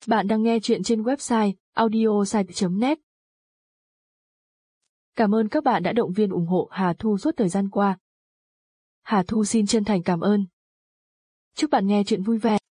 Bạn đang nghe chuyện trên website audiosite.net. Cảm ơn các bạn đã động viên ủng hộ Hà Thu suốt thời gian qua. Hà Thu xin chân thành cảm ơn. Chúc bạn nghe chuyện vui vẻ.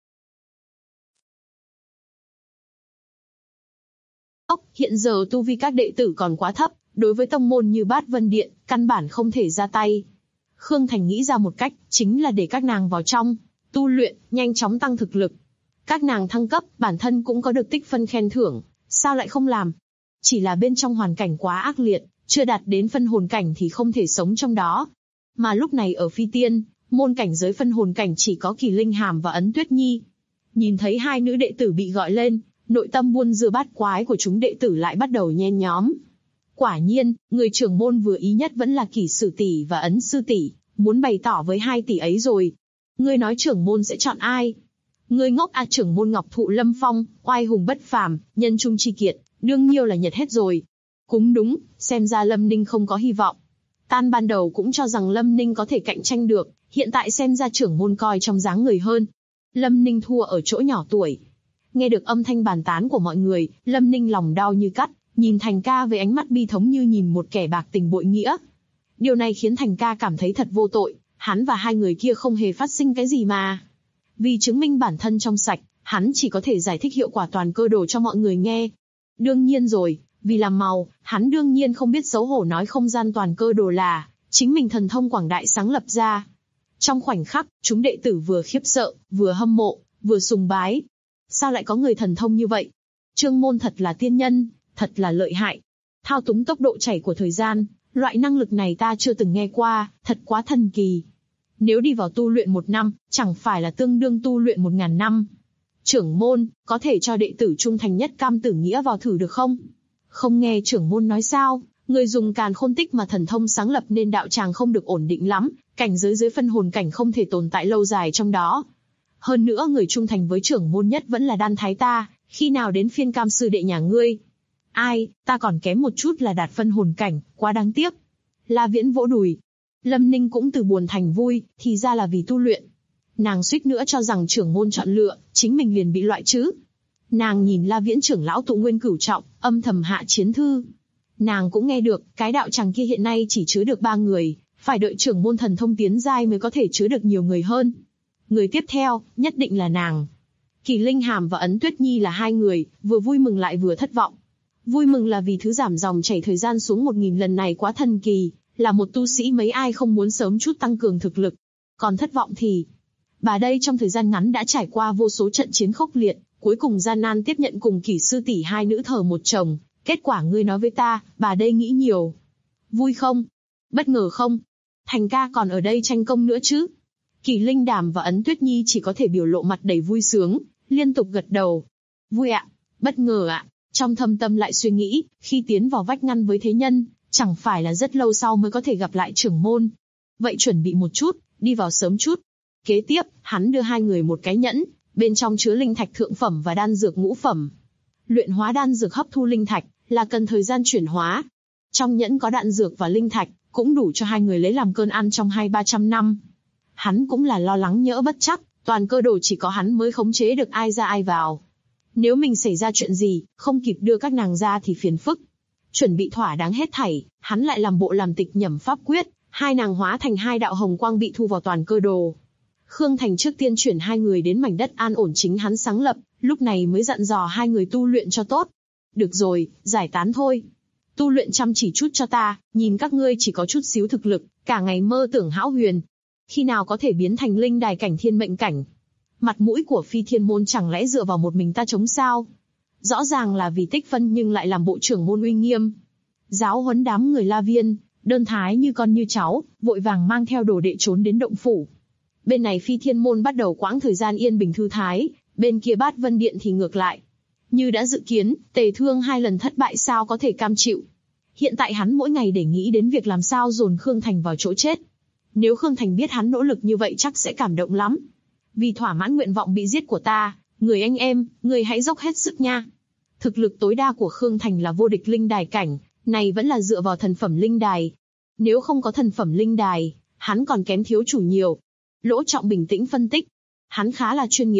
Hiện giờ tu vi các đệ tử còn quá thấp, đối với tông môn như Bát Vân Điện, căn bản không thể ra tay. Khương Thành nghĩ ra một cách, chính là để các nàng vào trong, tu luyện, nhanh chóng tăng thực lực. Các nàng thăng cấp, bản thân cũng có được tích phân khen thưởng, sao lại không làm? Chỉ là bên trong hoàn cảnh quá ác liệt, chưa đạt đến phân hồn cảnh thì không thể sống trong đó. Mà lúc này ở Phi Tiên, môn cảnh giới phân hồn cảnh chỉ có Kỳ Linh Hàm và Ấn Tuyết Nhi. Nhìn thấy hai nữ đệ tử bị gọi lên, nội tâm buôn dưa bát quái của chúng đệ tử lại bắt đầu nhen nhóm. Quả nhiên, người trưởng môn vừa ý nhất vẫn là Kỳ Sử tỷ và Ấn sư tỷ, muốn bày tỏ với hai tỷ ấy rồi. Ngươi nói trưởng môn sẽ chọn ai? Ngươi ngốc à? Trưởng môn Ngọc Thụ Lâm Phong, oai hùng bất phàm, nhân trung chi kiệt, đương nhiêu là nhật hết rồi. Cũng đúng, xem ra Lâm Ninh không có hy vọng. Tan ban đầu cũng cho rằng Lâm Ninh có thể cạnh tranh được, hiện tại xem ra trưởng môn coi trong dáng người hơn. Lâm Ninh thua ở chỗ nhỏ tuổi. Nghe được âm thanh bàn tán của mọi người, Lâm Ninh lòng đau như cắt, nhìn Thành ca với ánh mắt bi thống như nhìn một kẻ bạc tình bội nghĩa. Điều này khiến Thành ca cảm thấy thật vô tội, hắn và hai người kia không hề phát sinh cái gì mà. Vì chứng minh bản thân trong sạch, hắn chỉ có thể giải thích hiệu quả toàn cơ đồ cho mọi người nghe. Đương nhiên rồi, vì làm màu, hắn đương nhiên không biết xấu hổ nói không gian toàn cơ đồ là chính mình thần thông quảng đại sáng lập ra. Trong khoảnh khắc, chúng đệ tử vừa khiếp sợ, vừa hâm mộ, vừa sùng bái. Sao lại có người thần thông như vậy? Trương môn thật là tiên nhân, thật là lợi hại. Thao túng tốc độ chảy của thời gian, loại năng lực này ta chưa từng nghe qua, thật quá thần kỳ. Nếu đi vào tu luyện 1 năm, chẳng phải là tương đương tu luyện 1000 năm. Trưởng môn, có thể cho đệ tử trung thành nhất Cam Tử Nghĩa vào thử được không? Không nghe trưởng môn nói sao, người dùng càn khôn tích mà thần thông sáng lập nên đạo tràng không được ổn định lắm, cảnh giới dưới phân hồn cảnh không thể tồn tại lâu dài trong đó. Hơn nữa người trung thành với trưởng môn nhất vẫn là Đan Thái ta, khi nào đến phiên Cam sư đệ nhà ngươi? Ai, ta còn kém một chút là đạt phân hồn cảnh, quá đáng tiếc. La Viễn vỗ đùi. Lâm Ninh cũng từ buồn thành vui, thì ra là vì tu luyện. Nàng suýt nữa cho rằng trưởng môn chọn lựa, chính mình liền bị loại chứ. Nàng nhìn La Viễn trưởng lão tụ nguyên cửu trọng, âm thầm hạ chiến thư. Nàng cũng nghe được, cái đạo tràng kia hiện nay chỉ chứa được 3 người, phải đợi trưởng môn thần thông tiến giai mới có thể chứa được nhiều người hơn. Người tiếp theo, nhất định là nàng. Kỳ Linh Hàm và Ấn Tuyết Nhi là 2 người, vừa vui mừng lại vừa thất vọng. Vui mừng là vì thứ giảm dòng chảy thời gian xuống 1000 lần này quá thần kỳ, là một tu sĩ mấy ai không muốn sớm chút tăng cường thực lực. Còn thất vọng thì, bà đây trong thời gian ngắn đã trải qua vô số trận chiến khốc liệt, cuối cùng gian nan tiếp nhận cùng Kỷ sư tỷ 2 nữ thờ một chồng. Kết quả ngươi nói với ta, bà đây nghĩ nhiều. Vui không? Bất ngờ không? Thành ca còn ở đây tranh công nữa chứ? Kỳ Linh Đàm và Ấn Tuyết Nhi chỉ có thể biểu lộ mặt đầy vui sướng, liên tục gật đầu. Vui ạ, bất ngờ ạ. Trong thâm tâm lại suy nghĩ, khi tiến vào vách ngăn với thế nhân, chẳng phải là rất lâu sau mới có thể gặp lại trưởng môn. Vậy chuẩn bị một chút, đi vào sớm chút. Kế tiếp, hắn đưa 2 người một cái nhẫn, bên trong chứa linh thạch thượng phẩm và đan dược ngũ phẩm. Luyện hóa đan dược hấp thu linh thạch, là cần thời gian chuyển hóa. Trong nhẫn có đan dược và linh thạch, cũng đủ cho 2 người lấy làm cơm ăn trong 200-300 năm. Hắn cũng là lo lắng nhỡ bất chắc, toàn cơ đồ chỉ có hắn mới khống chế được ai ra ai vào. Nếu mình xảy ra chuyện gì, không kịp đưa các nàng ra thì phiền phức. Chuẩn bị thỏa đáng hết thảy, hắn lại làm bộ làm tịch nhẩm pháp quyết, 2 nàng hóa thành 2 đạo hồng quang bị thu vào toàn cơ đồ. Khương Thành trước tiên chuyển 2 người đến mảnh đất an ổn chính hắn sáng lập, lúc này mới dặn dò 2 người tu luyện cho tốt. Được rồi, giải tán thôi. Tu luyện chăm chỉ chút cho ta, nhìn các ngươi chỉ có chút xíu thực lực, cả ngày mơ tưởng hão huyền. Khi nào có thể biến thành linh đài cảnh thiên mệnh cảnh? Mặt mũi của Phi Thiên môn chẳng lẽ dựa vào một mình ta chống sao? Rõ ràng là vì tích phân nhưng lại làm bộ trưởng môn uy nghiêm. Giáo huấn đám người La Viên, Đơn Thái như con như cháu, vội vàng mang theo đồ đệ trốn đến động phủ. Bên này Phi Thiên môn bắt đầu quãng thời gian yên bình thư thái, bên kia Bát Vân Điện thì ngược lại. Như đã dự kiến, Tề Thương 2 lần thất bại sao có thể cam chịu. Hiện tại hắn mỗi ngày để nghĩ đến việc làm sao dồn Khương Thành vào chỗ chết. Nếu Khương Thành biết hắn nỗ lực như vậy chắc sẽ cảm động lắm. Vì thỏa mãn nguyện vọng bị giết của ta, người anh em, người hãy dốc hết sức nha. Thực lực tối đa của Khương Thành là vô địch linh đài cảnh, này vẫn là dựa vào thần phẩm linh đài. Nếu không có thần phẩm linh đài, hắn còn kém thiếu chủ nhiều. Lỗ Trọng bình tĩnh phân tích. Hắn khá là chuyên nghiệp.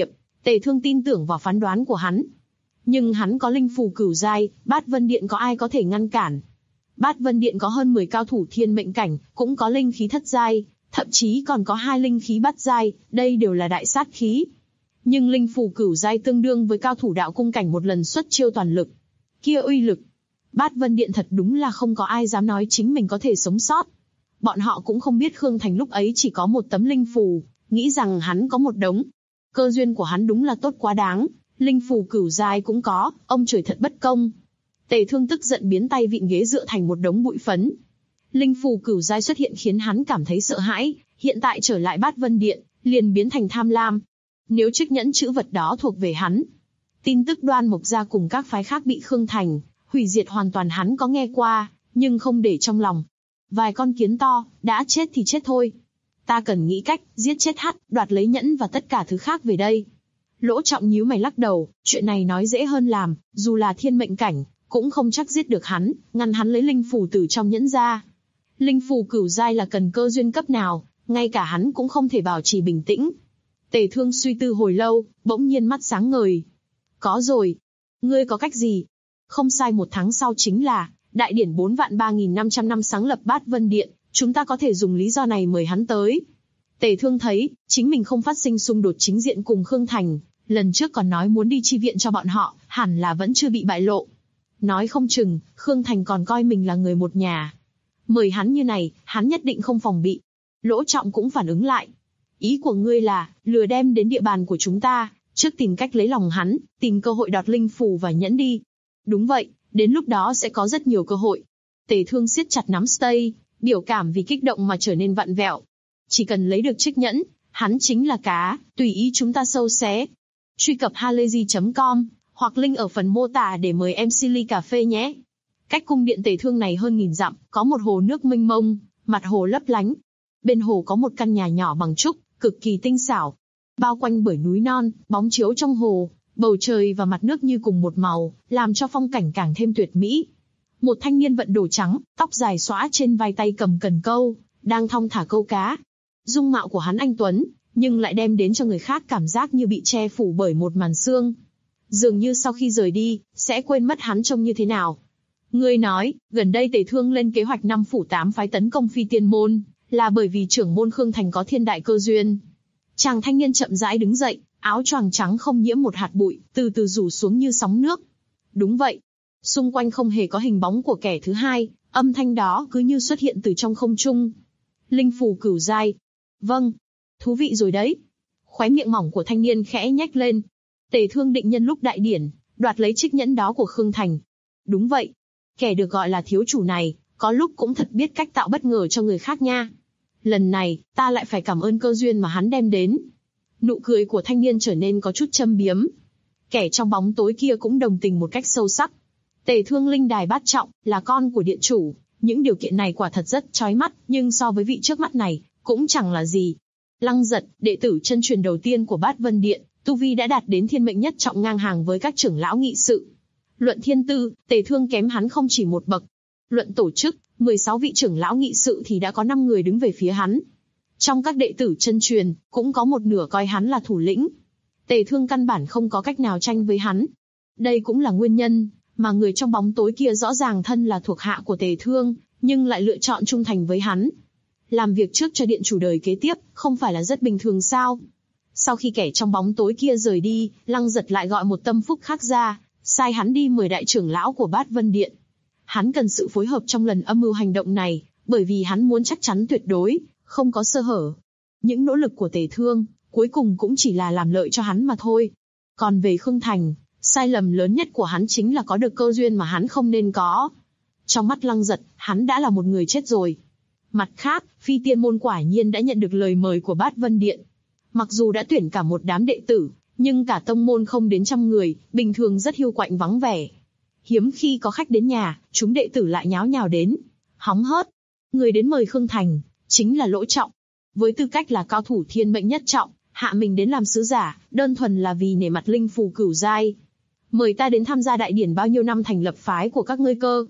Tề Thương tin tưởng vào phán đoán của hắn. Nhưng hắn có linh phù cửu giai, Bát Vân Điện có ai có thể ngăn cản? Bát Vân Điện có hơn 10 cao thủ thiên mệnh cảnh, cũng có linh khí thất giai, thậm chí còn có 2 linh khí bát giai, đây đều là đại sát khí. Nhưng linh phù cửu giai tương đương với cao thủ đạo cung cảnh một lần xuất chiêu toàn lực. Kia uy lực, Bát Vân Điện thật đúng là không có ai dám nói chính mình có thể sống sót. Bọn họ cũng không biết Khương Thành lúc ấy chỉ có một tấm linh phù, nghĩ rằng hắn có một đống. Cơ duyên của hắn đúng là tốt quá đáng, linh phù cửu giai cũng có, ông trời thật bất công. Tề Thương tức giận biến tay vịn ghế dựa thành một đống bụi phấn. Linh phù cửu giai xuất hiện khiến hắn cảm thấy sợ hãi, hiện tại trở lại Bát Vân Điện, liền biến thành tham lam. Nếu chiếc nhẫn chữ vật đó thuộc về hắn, tin tức Đoan Mộc gia cùng các phái khác bị Khương Thành hủy diệt hoàn toàn hắn có nghe qua, nhưng không để trong lòng. Vài con kiến to, đã chết thì chết thôi. Ta cần nghĩ cách, giết chết hắn, đoạt lấy nhẫn và tất cả thứ khác về đây. Lỗ Trọng nhíu mày lắc đầu, chuyện này nói dễ hơn làm, dù là thiên mệnh cảnh, cũng không chắc giết được hắn, ngăn hắn lấy linh phù từ trong nhẫn ra. Linh phù cửu giai là cần cơ duyên cấp nào, ngay cả hắn cũng không thể bảo trì bình tĩnh. Tề Thương suy tư hồi lâu, bỗng nhiên mắt sáng ngời. Có rồi. Ngươi có cách gì? Không sai, 1 tháng sau chính là đại điển 4.3.500 năm sáng lập Bát Vân Điện, chúng ta có thể dùng lý do này mời hắn tới. Tề Thương thấy, chính mình không phát sinh xung đột chính diện cùng Khương Thành, lần trước còn nói muốn đi chi viện cho bọn họ, hẳn là vẫn chưa bị bại lộ. Nói không chừng, Khương Thành còn coi mình là người một nhà. Mời hắn như này, hắn nhất định không phòng bị. Lỗ Trọng cũng phản ứng lại. Ý của ngươi là, lừa đem đến địa bàn của chúng ta, trước tìm cách lấy lòng hắn, tìm cơ hội đoạt linh phù và nhẫn đi. Đúng vậy, đến lúc đó sẽ có rất nhiều cơ hội. Tề Thương siết chặt nắm tay, biểu cảm vì kích động mà trở nên vặn vẹo. Chỉ cần lấy được chiếc nhẫn, hắn chính là cá, tùy ý chúng ta sâu xé. Truy cập halayzi.com, hoặc link ở phần mô tả để mời MC ly cà phê nhé. Cách cung điện Tề Thương này hơn 1000 dặm, có một hồ nước mênh mông, mặt hồ lấp lánh. Bên hồ có một căn nhà nhỏ bằng trúc, cực kỳ tinh xảo. Bao quanh bởi núi non, bóng chiếu trong hồ, bầu trời và mặt nước như cùng một màu, làm cho phong cảnh càng thêm tuyệt mỹ. Một thanh niên vận đồ trắng, tóc dài xõa trên vai, tay cầm cần câu, đang thong thả câu cá. Dung mạo của hắn anh tuấn, nhưng lại đem đến cho người khác cảm giác như bị che phủ bởi một màn sương. Dường như sau khi rời đi, sẽ quên mất hắn trông như thế nào. Ngươi nói, gần đây Tề Thương lên kế hoạch 5 phủ 8 phái tấn công Phi Tiên Môn, là bởi vì trưởng môn Khương Thành có thiên đại cơ duyên. Chàng thanh niên chậm rãi đứng dậy, áo choàng trắng không nhiễm một hạt bụi, từ từ rủ xuống như sóng nước. Đúng vậy. Xung quanh không hề có hình bóng của kẻ thứ hai, âm thanh đó cứ như xuất hiện từ trong không trung. Linh phù cửu giai. Vâng. Thú vị rồi đấy. Khóe miệng mỏng của thanh niên khẽ nhếch lên. Tề Thương định nhân lúc đại điển, đoạt lấy chiếc nhẫn đó của Khương Thành. Đúng vậy. Kẻ được gọi là thiếu chủ này, có lúc cũng thật biết cách tạo bất ngờ cho người khác nha. Lần này, ta lại phải cảm ơn cơ duyên mà hắn đem đến. Nụ cười của thanh niên trở nên có chút châm biếm. Kẻ trong bóng tối kia cũng đồng tình một cách sâu sắc. Tề Thương linh đài bát trọng, là con của điện chủ. Những điều kiện này quả thật rất chói mắt, nhưng so với vị trước mắt này, cũng chẳng là gì. Lăng Giật, đệ tử chân truyền đầu tiên của Bát Vân Điện, tu vi đã đạt đến thiên mệnh nhất trọng, ngang hàng với các trưởng lão nghị sự. Luận thiên tư, Tề Thương kém hắn không chỉ một bậc. Luận tổ chức, 16 vị trưởng lão nghị sự thì đã có 5 người đứng về phía hắn. Trong các đệ tử chân truyền, cũng có một nửa coi hắn là thủ lĩnh. Tề Thương căn bản không có cách nào tranh với hắn. Đây cũng là nguyên nhân mà người trong bóng tối kia rõ ràng thân là thuộc hạ của Tề Thương, nhưng lại lựa chọn trung thành với hắn. Làm việc trước cho điện chủ đời kế tiếp, không phải là rất bình thường sao? Sau khi kẻ trong bóng tối kia rời đi, Lăng Giật lại gọi một tâm phúc khác ra, sai hắn đi mời đại trưởng lão của Bát Vân Điện. Hắn cần sự phối hợp trong lần âm mưu hành động này, bởi vì hắn muốn chắc chắn tuyệt đối, không có sơ hở. Những nỗ lực của Tề Thương, cuối cùng cũng chỉ là làm lợi cho hắn mà thôi. Còn về Khương Thành, sai lầm lớn nhất của hắn chính là có được cơ duyên mà hắn không nên có. Trong mắt Lăng Giật, hắn đã là một người chết rồi. Mặt khác, Phi Tiên Môn quả nhiên đã nhận được lời mời của Bát Vân Điện. Mặc dù đã tuyển cả một đám đệ tử, nhưng cả tông môn không đến 100 người, bình thường rất hiu quạnh vắng vẻ. Hiếm khi có khách đến nhà, chúng đệ tử lại nháo nhào đến, hóng hớt. Người đến mời Khương Thành, chính là Lỗ Trọng. Với tư cách là cao thủ thiên mệnh nhất trọng, hạ mình đến làm sứ giả, đơn thuần là vì nể mặt linh phù cửu giai. Mời ta đến tham gia đại điển bao nhiêu năm thành lập phái của các ngươi cơ?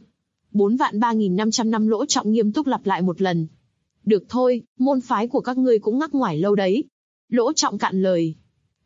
4.3.500 năm, Lỗ Trọng nghiêm túc lặp lại một lần. Được thôi, môn phái của các ngươi cũng ngắc ngoải lâu đấy. Lỗ Trọng cạn lời.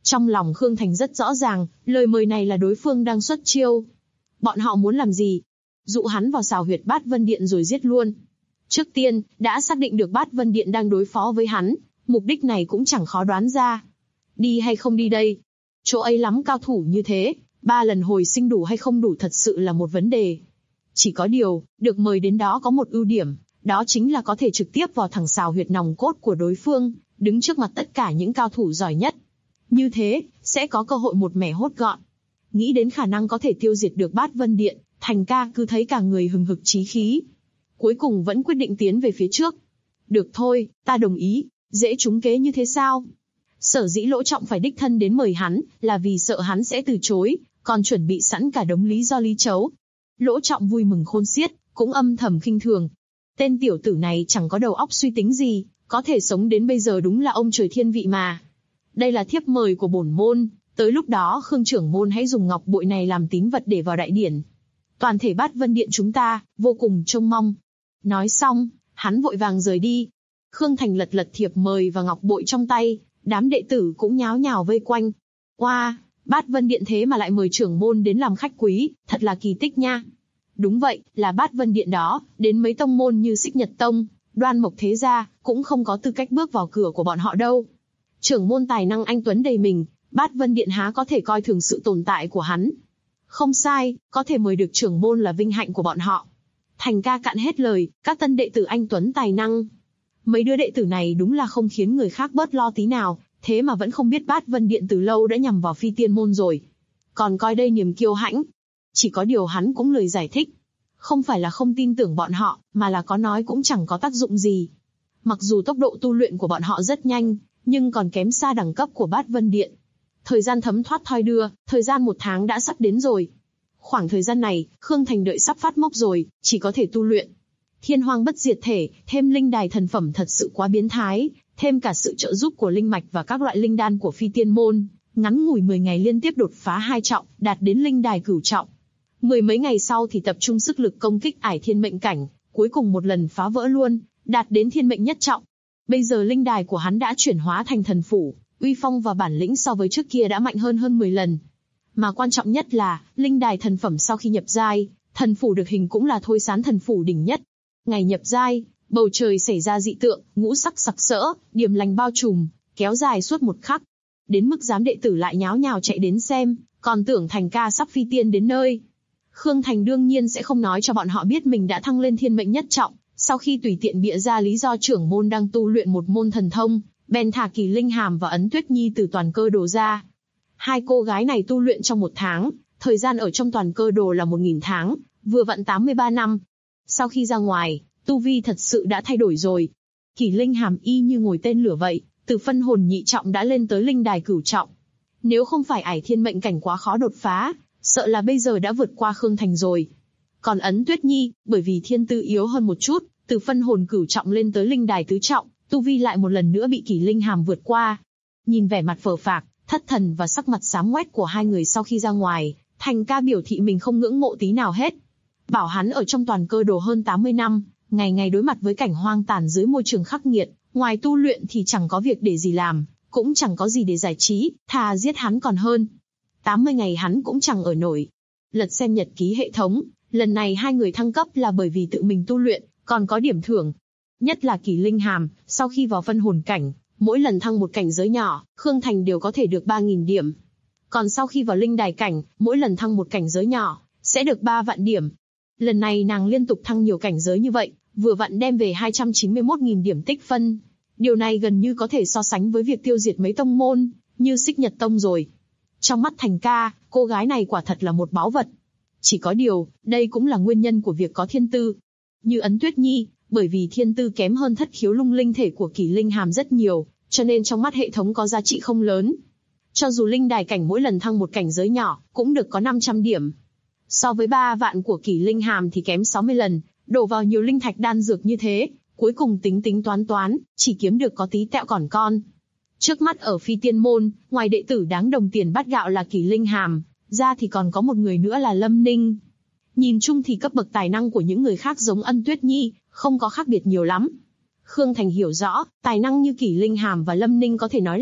Trong lòng Khương Thành rất rõ ràng, lời mời này là đối phương đang xuất chiêu. Bọn họ muốn làm gì? Dụ hắn vào xào huyệt Bát Vân Điện rồi giết luôn. Trước tiên, đã xác định được Bát Vân Điện đang đối phó với hắn, mục đích này cũng chẳng khó đoán ra. Đi hay không đi đây? Chỗ ấy lắm cao thủ như thế, 3 lần hồi sinh đủ hay không đủ thật sự là một vấn đề. Chỉ có điều, được mời đến đó có một ưu điểm, đó chính là có thể trực tiếp vào thẳng xào huyệt nòng cốt của đối phương, đứng trước mặt tất cả những cao thủ giỏi nhất. Như thế, sẽ có cơ hội một mẻ hốt gọn. Nghĩ đến khả năng có thể tiêu diệt được Bát Vân Điện, Thành ca cứ thấy cả người hừng hực chí khí. Cuối cùng vẫn quyết định tiến về phía trước. Được thôi, ta đồng ý, dễ trúng kế như thế sao? Sở dĩ Lỗ Trọng phải đích thân đến mời hắn, là vì sợ hắn sẽ từ chối, còn chuẩn bị sẵn cả đống lý do lý chấu. Lỗ Trọng vui mừng khôn xiết, cũng âm thầm khinh thường. Tên tiểu tử này chẳng có đầu óc suy tính gì, có thể sống đến bây giờ đúng là ông trời thiên vị mà. Đây là thiếp mời của bổn môn, tới lúc đó Khương trưởng môn hãy dùng ngọc bội này làm tín vật để vào đại điển. Toàn thể Bát Vân Điện chúng ta, vô cùng trông mong. Nói xong, hắn vội vàng rời đi. Khương Thành lật lật thiệp mời và ngọc bội trong tay, đám đệ tử cũng nháo nhào vây quanh. Oa, Bát Vân Điện thế mà lại mời trưởng môn đến làm khách quý, thật là kỳ tích nha. Đúng vậy, là Bát Vân Điện đó, đến mấy tông môn như Xích Nhật Tông, Đoan Mộc Thế Gia, cũng không có tư cách bước vào cửa của bọn họ đâu. Trưởng môn tài năng anh tuấn đầy mình, Bát Vân Điện há có thể coi thường sự tồn tại của hắn. Không sai, có thể mời được trưởng môn là vinh hạnh của bọn họ. Thành ca cạn hết lời, các tân đệ tử anh tuấn tài năng. Mấy đứa đệ tử này đúng là không khiến người khác bớt lo tí nào, thế mà vẫn không biết Bát Vân Điện từ lâu đã nhằm vào Phi Tiên môn rồi. Còn coi đây niềm kiêu hãnh. Chỉ có điều hắn cũng lời giải thích. Không phải là không tin tưởng bọn họ, mà là có nói cũng chẳng có tác dụng gì. Mặc dù tốc độ tu luyện của bọn họ rất nhanh, nhưng còn kém xa đẳng cấp của Bát Vân Điện. Thời gian thấm thoát thoi đưa, thời gian 1 tháng đã sắp đến rồi. Khoảng thời gian này, Khương Thành đợi sắp phát mốc rồi, chỉ có thể tu luyện. Thiên Hoang Bất Diệt Thể, thêm linh đài thần phẩm thật sự quá biến thái, thêm cả sự trợ giúp của linh mạch và các loại linh đan của Phi Tiên môn, ngắn ngủi 10 ngày liên tiếp đột phá 2 trọng, đạt đến linh đài cửu trọng. 10 mấy ngày sau thì tập trung sức lực công kích ải thiên mệnh cảnh, cuối cùng một lần phá vỡ luôn, đạt đến thiên mệnh nhất trọng. Bây giờ linh đài của hắn đã chuyển hóa thành thần phủ, uy phong và bản lĩnh so với trước kia đã mạnh hơn 10 lần. Mà quan trọng nhất là, linh đài thần phẩm sau khi nhập giai, thần phủ được hình cũng là thôi sán thần phủ đỉnh nhất. Ngày nhập giai, bầu trời xảy ra dị tượng, ngũ sắc sặc sỡ, điềm lành bao trùm, kéo dài suốt 1 khắc. Đến mức đám đệ tử lại nháo nhào chạy đến xem, còn tưởng Thành ca sắp phi tiên đến nơi. Khương Thành đương nhiên sẽ không nói cho bọn họ biết mình đã thăng lên thiên mệnh nhất trọng, sau khi tùy tiện bịa ra lý do trưởng môn đang tu luyện một môn thần thông, bèn thả Kỳ Linh Hàm và Ấn Tuyết Nhi từ toàn cơ đồ ra. 2 cô gái này tu luyện trong 1 tháng, thời gian ở trong toàn cơ đồ là 1000 tháng, vừa vặn 83 năm. Sau khi ra ngoài, tu vi thật sự đã thay đổi rồi. Kỳ Linh Hàm y như ngồi tên lửa vậy, từ phân hồn nhị trọng đã lên tới linh đài cửu trọng. Nếu không phải ải thiên mệnh cảnh quá khó đột phá, sợ là bây giờ đã vượt qua Khương Thành rồi. Còn Ấn Tuyết Nhi, bởi vì thiên tư yếu hơn một chút, từ phân hồn cửu trọng lên tới linh đài tứ trọng, tu vi lại một lần nữa bị Kỳ Linh Hàm vượt qua. Nhìn vẻ mặt phờ phạc, thất thần và sắc mặt xám ngoét của hai người sau khi ra ngoài, Thành ca biểu thị mình không ngưỡng mộ tí nào hết. Bảo hắn ở trong toàn cơ đồ hơn 80 năm, ngày ngày đối mặt với cảnh hoang tàn dưới môi trường khắc nghiệt, ngoài tu luyện thì chẳng có việc để gì làm, cũng chẳng có gì để giải trí, thà giết hắn còn hơn. 80 ngày hắn cũng chẳng ở nổi. Lật xem nhật ký hệ thống, lần này 2 người thăng cấp là bởi vì tự mình tu luyện, còn có điểm thưởng. Nhất là Kỳ Linh Hàm, sau khi vào phân hồn cảnh, mỗi lần thăng một cảnh giới nhỏ, Khương Thành đều có thể được 3000 điểm. Còn sau khi vào linh đài cảnh, mỗi lần thăng một cảnh giới nhỏ, sẽ được 3 vạn điểm. Lần này nàng liên tục thăng nhiều cảnh giới như vậy, vừa vặn đem về 291.000 điểm tích phân. Điều này gần như có thể so sánh với việc tiêu diệt mấy tông môn, như Xích Nhật Tông rồi. Trong mắt Thành ca, cô gái này quả thật là một báu vật. Chỉ có điều, đây cũng là nguyên nhân của việc có thiên tư. Như Ấn Tuyết Nhi, bởi vì thiên tư kém hơn thất khiếu lung linh thể của Kỳ Linh Hàm rất nhiều, cho nên trong mắt hệ thống có giá trị không lớn. Cho dù linh đài cảnh mỗi lần thăng một cảnh giới nhỏ, cũng được có 500 điểm. So với 3 vạn của Kỳ Linh Hàm thì kém 60 lần, đổ vào nhiều linh thạch đan dược như thế, cuối cùng tính tính toán, chỉ kiếm được có tí tẹo còn con. Trước mắt ở Phi Tiên môn, ngoài đệ tử đáng đồng tiền bát gạo là Kỳ Linh Hàm, ra thì còn có một người nữa là Lâm Ninh. Nhìn chung thì cấp bậc tài năng của những người khác giống Ân Tuyết Nhi, không có khác biệt nhiều lắm. Khương Thành hiểu rõ, tài năng như Kỳ Linh Hàm và Lâm Ninh có thể nói là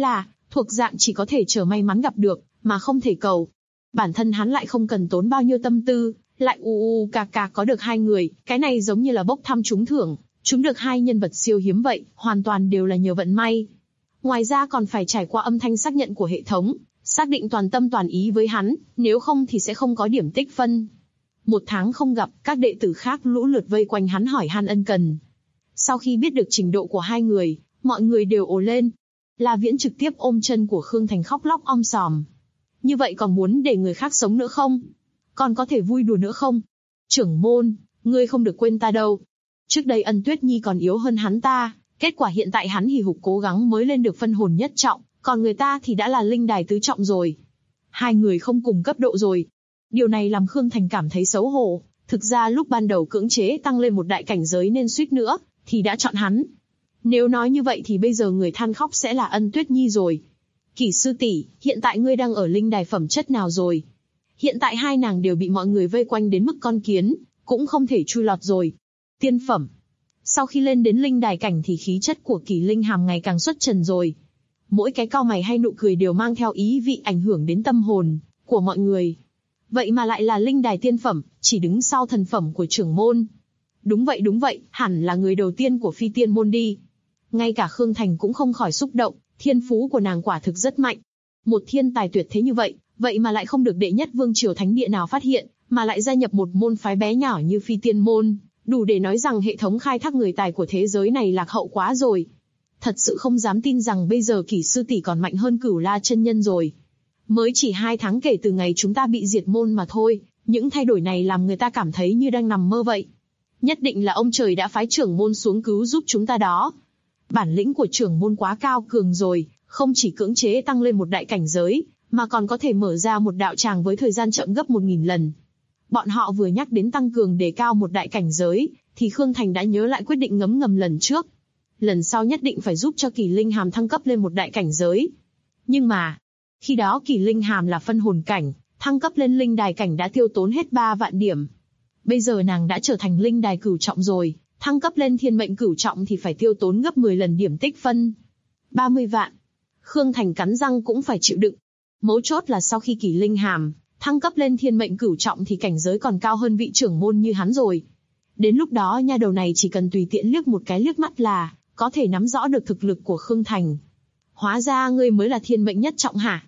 thuộc dạng chỉ có thể chờ may mắn gặp được, mà không thể cầu. Bản thân hắn lại không cần tốn bao nhiêu tâm tư, lại cà có được 2 người, cái này giống như là bốc thăm trúng thưởng, trúng được 2 nhân vật siêu hiếm vậy, hoàn toàn đều là nhờ vận may. Ngoài ra còn phải trải qua âm thanh xác nhận của hệ thống, xác định toàn tâm toàn ý với hắn, nếu không thì sẽ không có điểm tích phân. 1 tháng không gặp, các đệ tử khác lũ lượt vây quanh hắn hỏi han ân cần. Sau khi biết được trình độ của 2 người, mọi người đều ồ lên. La Viễn trực tiếp ôm chân của Khương Thành khóc lóc om sòm. Như vậy còn muốn để người khác sống nữa không? Còn có thể vui đùa nữa không? Trưởng môn, ngươi không được quên ta đâu. Trước đây Ân Tuyết Nhi còn yếu hơn hắn ta, kết quả hiện tại hắn hì hục cố gắng mới lên được phân hồn nhất trọng, còn người ta thì đã là linh đài tứ trọng rồi. 2 người không cùng cấp độ rồi. Điều này làm Khương Thành cảm thấy xấu hổ. Thực ra lúc ban đầu cưỡng chế tăng lên một đại cảnh giới nên suýt nữa thì đã chọn hắn. Nếu nói như vậy thì bây giờ người than khóc sẽ là Ân Tuyết Nhi rồi. Kỷ sư tỷ, hiện tại ngươi đang ở linh đài phẩm chất nào rồi? Hiện tại 2 nàng đều bị mọi người vây quanh đến mức con kiến, cũng không thể chui lọt rồi. Tiên phẩm. Sau khi lên đến linh đài cảnh thì khí chất của Kỷ Linh Hàm ngày càng xuất trần rồi. Mỗi cái cau mày hay nụ cười đều mang theo ý vị ảnh hưởng đến tâm hồn của mọi người. Vậy mà lại là linh đài tiên phẩm, chỉ đứng sau thần phẩm của trưởng môn. Đúng vậy, hẳn là người đầu tiên của phi tiên môn đi. Ngay cả Khương Thành cũng không khỏi xúc động, thiên phú của nàng quả thực rất mạnh. Một thiên tài tuyệt thế như vậy, vậy mà lại không được đệ nhất vương triều thánh địa nào phát hiện, mà lại gia nhập một môn phái bé nhỏ như phi tiên môn, đủ để nói rằng hệ thống khai thác người tài của thế giới này lạc hậu quá rồi. Thật sự không dám tin rằng bây giờ Kỷ sư tỷ còn mạnh hơn Cửu La chân nhân rồi. Mới chỉ 2 tháng kể từ ngày chúng ta bị diệt môn mà thôi, những thay đổi này làm người ta cảm thấy như đang nằm mơ vậy. Nhất định là ông trời đã phái trưởng môn xuống cứu giúp chúng ta đó. Bản lĩnh của trưởng môn quá cao cường rồi, không chỉ cưỡng chế tăng lên một đại cảnh giới, mà còn có thể mở ra một đạo tràng với thời gian chậm gấp 1000 lần. Bọn họ vừa nhắc đến tăng cường đề cao một đại cảnh giới, thì Khương Thành đã nhớ lại quyết định ngấm ngầm lần trước. Lần sau nhất định phải giúp cho Kỷ Linh Hàm thăng cấp lên một đại cảnh giới. Nhưng mà, khi đó Kỷ Linh Hàm là phân hồn cảnh, thăng cấp lên linh đài cảnh đã tiêu tốn hết 3 vạn điểm. Bây giờ nàng đã trở thành linh đài cửu trọng rồi, thăng cấp lên thiên mệnh cửu trọng thì phải tiêu tốn gấp 10 lần điểm tích phân. 30 vạn. Khương Thành cắn răng cũng phải chịu đựng. Mấu chốt là sau khi Kỷ Linh Hàm thăng cấp lên thiên mệnh cửu trọng thì cảnh giới còn cao hơn vị trưởng môn như hắn rồi. Đến lúc đó nha đầu này chỉ cần tùy tiện liếc một cái liếc mắt là có thể nắm rõ được thực lực của Khương Thành. Hóa ra ngươi mới là thiên mệnh nhất trọng hả?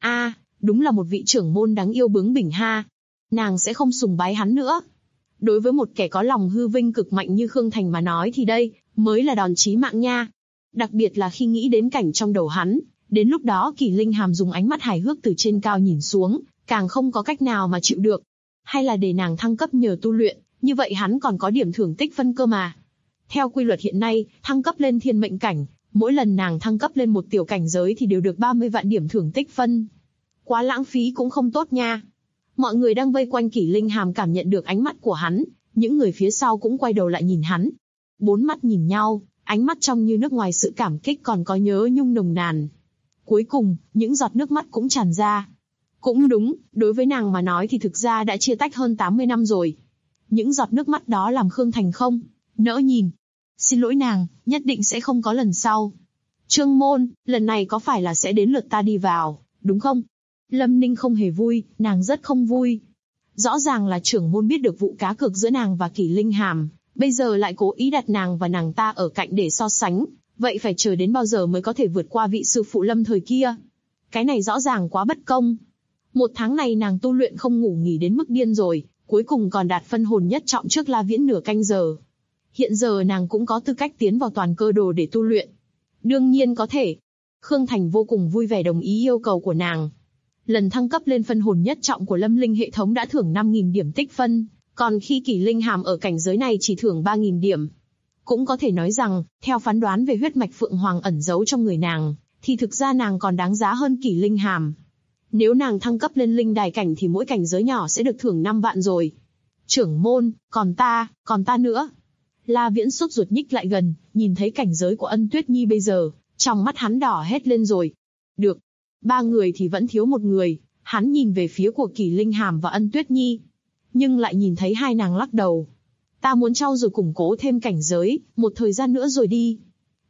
Đúng là một vị trưởng môn đáng yêu bướng bỉnh ha. Nàng sẽ không sùng bái hắn nữa. Đối với một kẻ có lòng hư vinh cực mạnh như Khương Thành mà nói thì đây mới là đòn chí mạng nha. Đặc biệt là khi nghĩ đến cảnh trong đầu hắn, đến lúc đó Kỷ Linh Hàm dùng ánh mắt hài hước từ trên cao nhìn xuống, càng không có cách nào mà chịu được. Hay là để nàng thăng cấp nhờ tu luyện, như vậy hắn còn có điểm thưởng tích phân cơ mà. Theo quy luật hiện nay, thăng cấp lên thiên mệnh cảnh, mỗi lần nàng thăng cấp lên một tiểu cảnh giới thì đều được 30 vạn điểm thưởng tích phân. Quá lãng phí cũng không tốt nha. Mọi người đang vây quanh Kỷ Linh Hàm cảm nhận được ánh mắt của hắn, những người phía sau cũng quay đầu lại nhìn hắn. 4 mắt nhìn nhau, ánh mắt trong như nước ngoài sự cảm kích còn có nhớ nhung nồng nàn. Cuối cùng, những giọt nước mắt cũng tràn ra. Cũng đúng, đối với nàng mà nói thì thực ra đã chia tách hơn 80 năm rồi. Những giọt nước mắt đó làm Khương Thành không nỡ nhìn. Xin lỗi nàng, nhất định sẽ không có lần sau. Trương môn, lần này có phải là sẽ đến lượt ta đi vào, đúng không? Lâm Ninh không hề vui, nàng rất không vui. Rõ ràng là trưởng môn biết được vụ cá cược giữa nàng và Kỷ Linh Hàm, bây giờ lại cố ý đặt nàng và nàng ta ở cạnh để so sánh, vậy phải chờ đến bao giờ mới có thể vượt qua vị sư phụ Lâm thời kia? Cái này rõ ràng quá bất công. 1 tháng này nàng tu luyện không ngủ nghỉ đến mức điên rồi, cuối cùng còn đạt phân hồn nhất trọng trước La Viễn nửa canh giờ. Hiện giờ nàng cũng có tư cách tiến vào toàn cơ đồ để tu luyện. Đương nhiên có thể. Khương Thành vô cùng vui vẻ đồng ý yêu cầu của nàng. Lần thăng cấp lên phân hồn nhất trọng của Lâm Linh hệ thống đã thưởng 5.000 điểm tích phân, còn khi Kỷ Linh Hàm ở cảnh giới này chỉ thưởng 3.000 điểm. Cũng có thể nói rằng, theo phán đoán về huyết mạch Phượng Hoàng ẩn giấu trong người nàng, thì thực ra nàng còn đáng giá hơn Kỷ Linh Hàm. Nếu nàng thăng cấp lên linh đài cảnh thì mỗi cảnh giới nhỏ sẽ được thưởng 5 vạn rồi. Trưởng môn, còn ta nữa. La Viễn sốt ruột nhích lại gần, nhìn thấy cảnh giới của Ân Tuyết Nhi bây giờ, trong mắt hắn đỏ hết lên rồi. Được, 3 người thì vẫn thiếu 1 người, hắn nhìn về phía của Kỷ Linh Hàm và Ân Tuyết Nhi. Nhưng lại nhìn thấy 2 nàng lắc đầu. Ta muốn trau dồi củng cố thêm cảnh giới, một thời gian nữa rồi đi.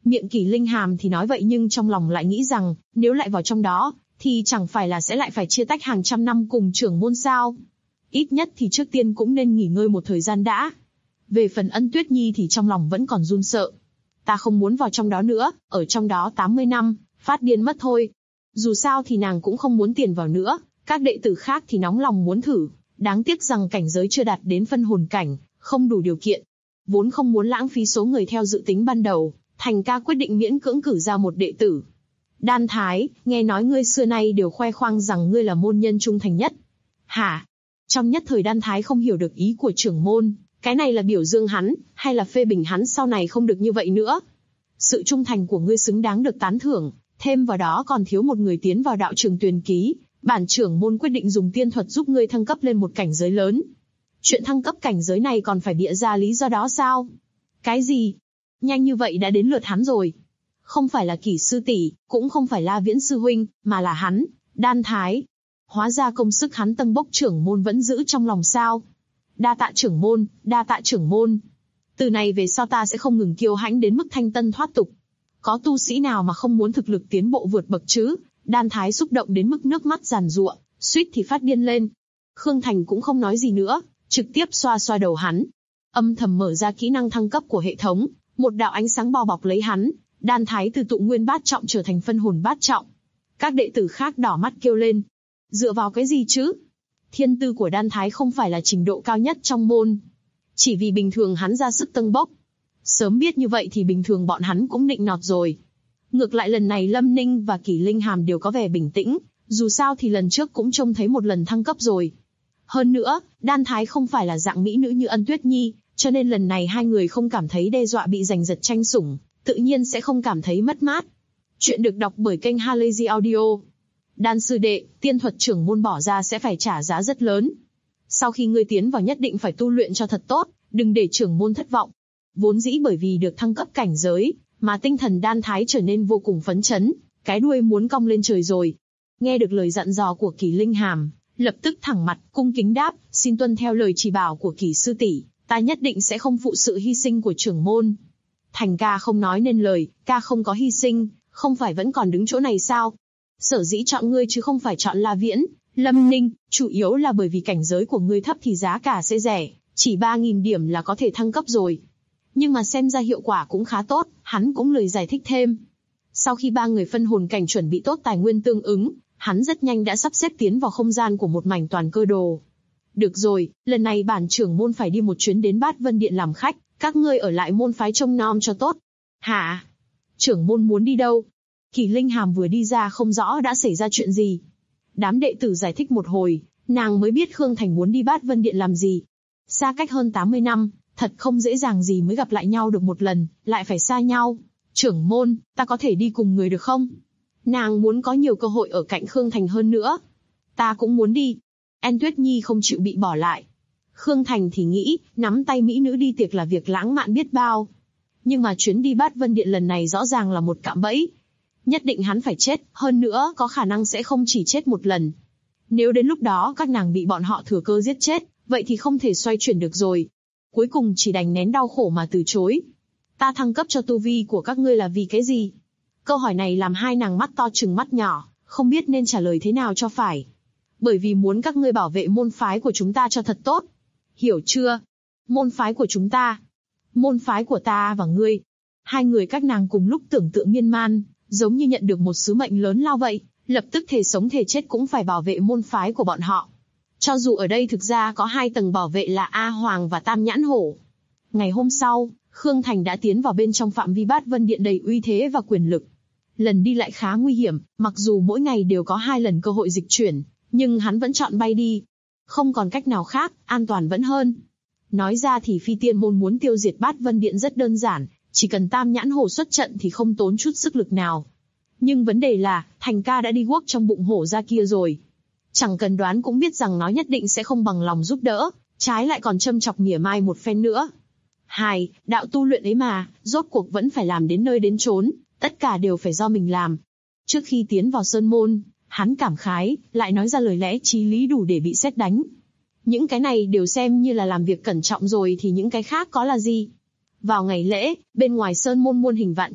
Miệng Kỷ Linh Hàm thì nói vậy nhưng trong lòng lại nghĩ rằng, nếu lại vào trong đó, thì chẳng phải là sẽ lại phải chia tách hàng trăm năm cùng trưởng môn sao? Ít nhất thì trước tiên cũng nên nghỉ ngơi một thời gian đã. Về phần Ân Tuyết Nhi thì trong lòng vẫn còn run sợ. Ta không muốn vào trong đó nữa, ở trong đó 80 năm, phát điên mất thôi. Dù sao thì nàng cũng không muốn tiền vào nữa, các đệ tử khác thì nóng lòng muốn thử. Đáng tiếc rằng cảnh giới chưa đạt đến phân hồn cảnh, không đủ điều kiện. Vốn không muốn lãng phí số người theo dự tính ban đầu, Thành ca quyết định miễn cưỡng cử ra một đệ tử. Đan Thái, nghe nói ngươi xưa nay đều khoe khoang rằng ngươi là môn nhân trung thành nhất. Hả? Trong nhất thời Đan Thái không hiểu được ý của trưởng môn, cái này là biểu dương hắn, hay là phê bình hắn sau này không được như vậy nữa? Sự trung thành của ngươi xứng đáng được tán thưởng, thêm vào đó còn thiếu một người tiến vào đạo trường Tuyền Ký, bản trưởng môn quyết định dùng tiên thuật giúp ngươi thăng cấp lên một cảnh giới lớn. Chuyện thăng cấp cảnh giới này còn phải bịa ra lý do đó sao? Cái gì? Nhanh như vậy đã đến lượt hắn rồi. Không phải là Kỷ sư tỷ, cũng không phải La Viễn sư huynh, mà là hắn, Đan Thái. Hóa ra công sức hắn tân bốc trưởng môn vẫn giữ trong lòng sao? Đa tạ trưởng môn, đa tạ trưởng môn. Từ này về sau ta sẽ không ngừng kiêu hãnh đến mức thanh tân thoát tục. Có tu sĩ nào mà không muốn thực lực tiến bộ vượt bậc chứ? Đan Thái xúc động đến mức nước mắt giàn giụa, suýt thì phát điên lên. Khương Thành cũng không nói gì nữa, trực tiếp xoa xoa đầu hắn. Âm thầm mở ra kỹ năng thăng cấp của hệ thống, một đạo ánh sáng bao bọc lấy hắn. Đan Thái từ tụ nguyên bát trọng trở thành phân hồn bát trọng. Các đệ tử khác đỏ mắt kêu lên. Dựa vào cái gì chứ? Thiên tư của Đan Thái không phải là trình độ cao nhất trong môn. Chỉ vì bình thường hắn ra sức tâng bốc. Sớm biết như vậy thì bình thường bọn hắn cũng nịnh nọt rồi. Ngược lại lần này Lâm Ninh và Kỷ Linh Hàm đều có vẻ bình tĩnh, dù sao thì lần trước cũng trông thấy một lần thăng cấp rồi. Hơn nữa, Đan Thái không phải là dạng mỹ nữ như Ân Tuyết Nhi, cho nên lần này hai người không cảm thấy đe dọa bị giành giật tranh sủng, tự nhiên sẽ không cảm thấy mất mát. Chuyện được đọc bởi kênh Halazy Audio. Đan sư đệ, tiên thuật trưởng môn bỏ ra sẽ phải trả giá rất lớn. Sau khi ngươi tiến vào nhất định phải tu luyện cho thật tốt, đừng để trưởng môn thất vọng. Vốn dĩ bởi vì được thăng cấp cảnh giới, mà tinh thần Đan Thái trở nên vô cùng phấn chấn, cái đuôi muốn cong lên trời rồi. Nghe được lời dặn dò của Kỷ Linh Hàm, lập tức thẳng mặt, cung kính đáp, xin tuân theo lời chỉ bảo của Kỷ sư tỷ, ta nhất định sẽ không phụ sự hy sinh của trưởng môn. Thành ca không nói nên lời, ca không có hy sinh, không phải vẫn còn đứng chỗ này sao? Sở dĩ chọn ngươi chứ không phải chọn La Viễn, Lâm Ninh, chủ yếu là bởi vì cảnh giới của ngươi thấp thì giá cả sẽ rẻ, chỉ 3.000 điểm là có thể thăng cấp rồi. Nhưng mà xem ra hiệu quả cũng khá tốt, hắn cũng lời giải thích thêm. Sau khi ba người phân hồn cảnh chuẩn bị tốt tài nguyên tương ứng, hắn rất nhanh đã sắp xếp tiến vào không gian của một mảnh toàn cơ đồ. Được rồi, lần này bản trưởng môn phải đi một chuyến đến Bát Vân Điện làm khách, các ngươi ở lại môn phái trông nom cho tốt. Hả? Trưởng môn muốn đi đâu? Kỷ Linh Hàm vừa đi ra không rõ đã xảy ra chuyện gì. Đám đệ tử giải thích một hồi, nàng mới biết Khương Thành muốn đi Bát Vân Điện làm gì. Xa cách hơn 80 năm, thật không dễ dàng gì mới gặp lại nhau được một lần, lại phải xa nhau. Trưởng môn, ta có thể đi cùng người được không? Nàng muốn có nhiều cơ hội ở cạnh Khương Thành hơn nữa. Ta cũng muốn đi. An Tuyết Nhi không chịu bị bỏ lại. Khương Thành thì nghĩ, nắm tay mỹ nữ đi tiệc là việc lãng mạn biết bao. Nhưng mà chuyến đi Bát Vân Điện lần này rõ ràng là một cạm bẫy. Nhất định hắn phải chết, hơn nữa có khả năng sẽ không chỉ chết một lần. Nếu đến lúc đó các nàng bị bọn họ thừa cơ giết chết, vậy thì không thể xoay chuyển được rồi. Cuối cùng chỉ đành nén đau khổ mà từ chối. Ta thăng cấp cho tu vi của các ngươi là vì cái gì? Câu hỏi này làm hai nàng mắt to trừng mắt nhỏ, không biết nên trả lời thế nào cho phải. Bởi vì muốn các ngươi bảo vệ môn phái của chúng ta cho thật tốt. Hiểu chưa? Môn phái của chúng ta. Môn phái của ta và ngươi. Hai người các nàng cùng lúc tưởng tượng miên man, giống như nhận được một sứ mệnh lớn lao vậy, lập tức thề sống thề chết cũng phải bảo vệ môn phái của bọn họ. Cho dù ở đây thực ra có hai tầng bảo vệ là A Hoàng và Tam Nhãn Hổ. Ngày hôm sau, Khương Thành đã tiến vào bên trong phạm vi Bát Vân Điện đầy uy thế và quyền lực. Lần đi lại khá nguy hiểm, mặc dù mỗi ngày đều có 2 lần cơ hội dịch chuyển, nhưng hắn vẫn chọn bay đi. Không còn cách nào khác, an toàn vẫn hơn. Nói ra thì Phi Tiên Môn muốn tiêu diệt Bát Vân Điện rất đơn giản, chỉ cần Tam Nhãn Hổ xuất trận thì không tốn chút sức lực nào. Nhưng vấn đề là, Thành ca đã đi guốc trong bụng hổ ra kia rồi. Chẳng cần đoán cũng biết rằng nó nhất định sẽ không bằng lòng giúp đỡ, trái lại còn châm chọc mỉa mai một phen nữa. Đạo tu luyện ấy mà, rốt cuộc vẫn phải làm đến nơi đến chốn, tất cả đều phải do mình làm. Trước khi tiến vào Sơn Môn, hắn cảm khái, lại nói ra lời lẽ chí lý đủ để bị sét đánh. Những cái này đều xem như là làm việc cẩn trọng rồi thì những cái khác có là gì? Vào ngày lễ, bên ngoài Sơn Môn muôn hình vạn trạng,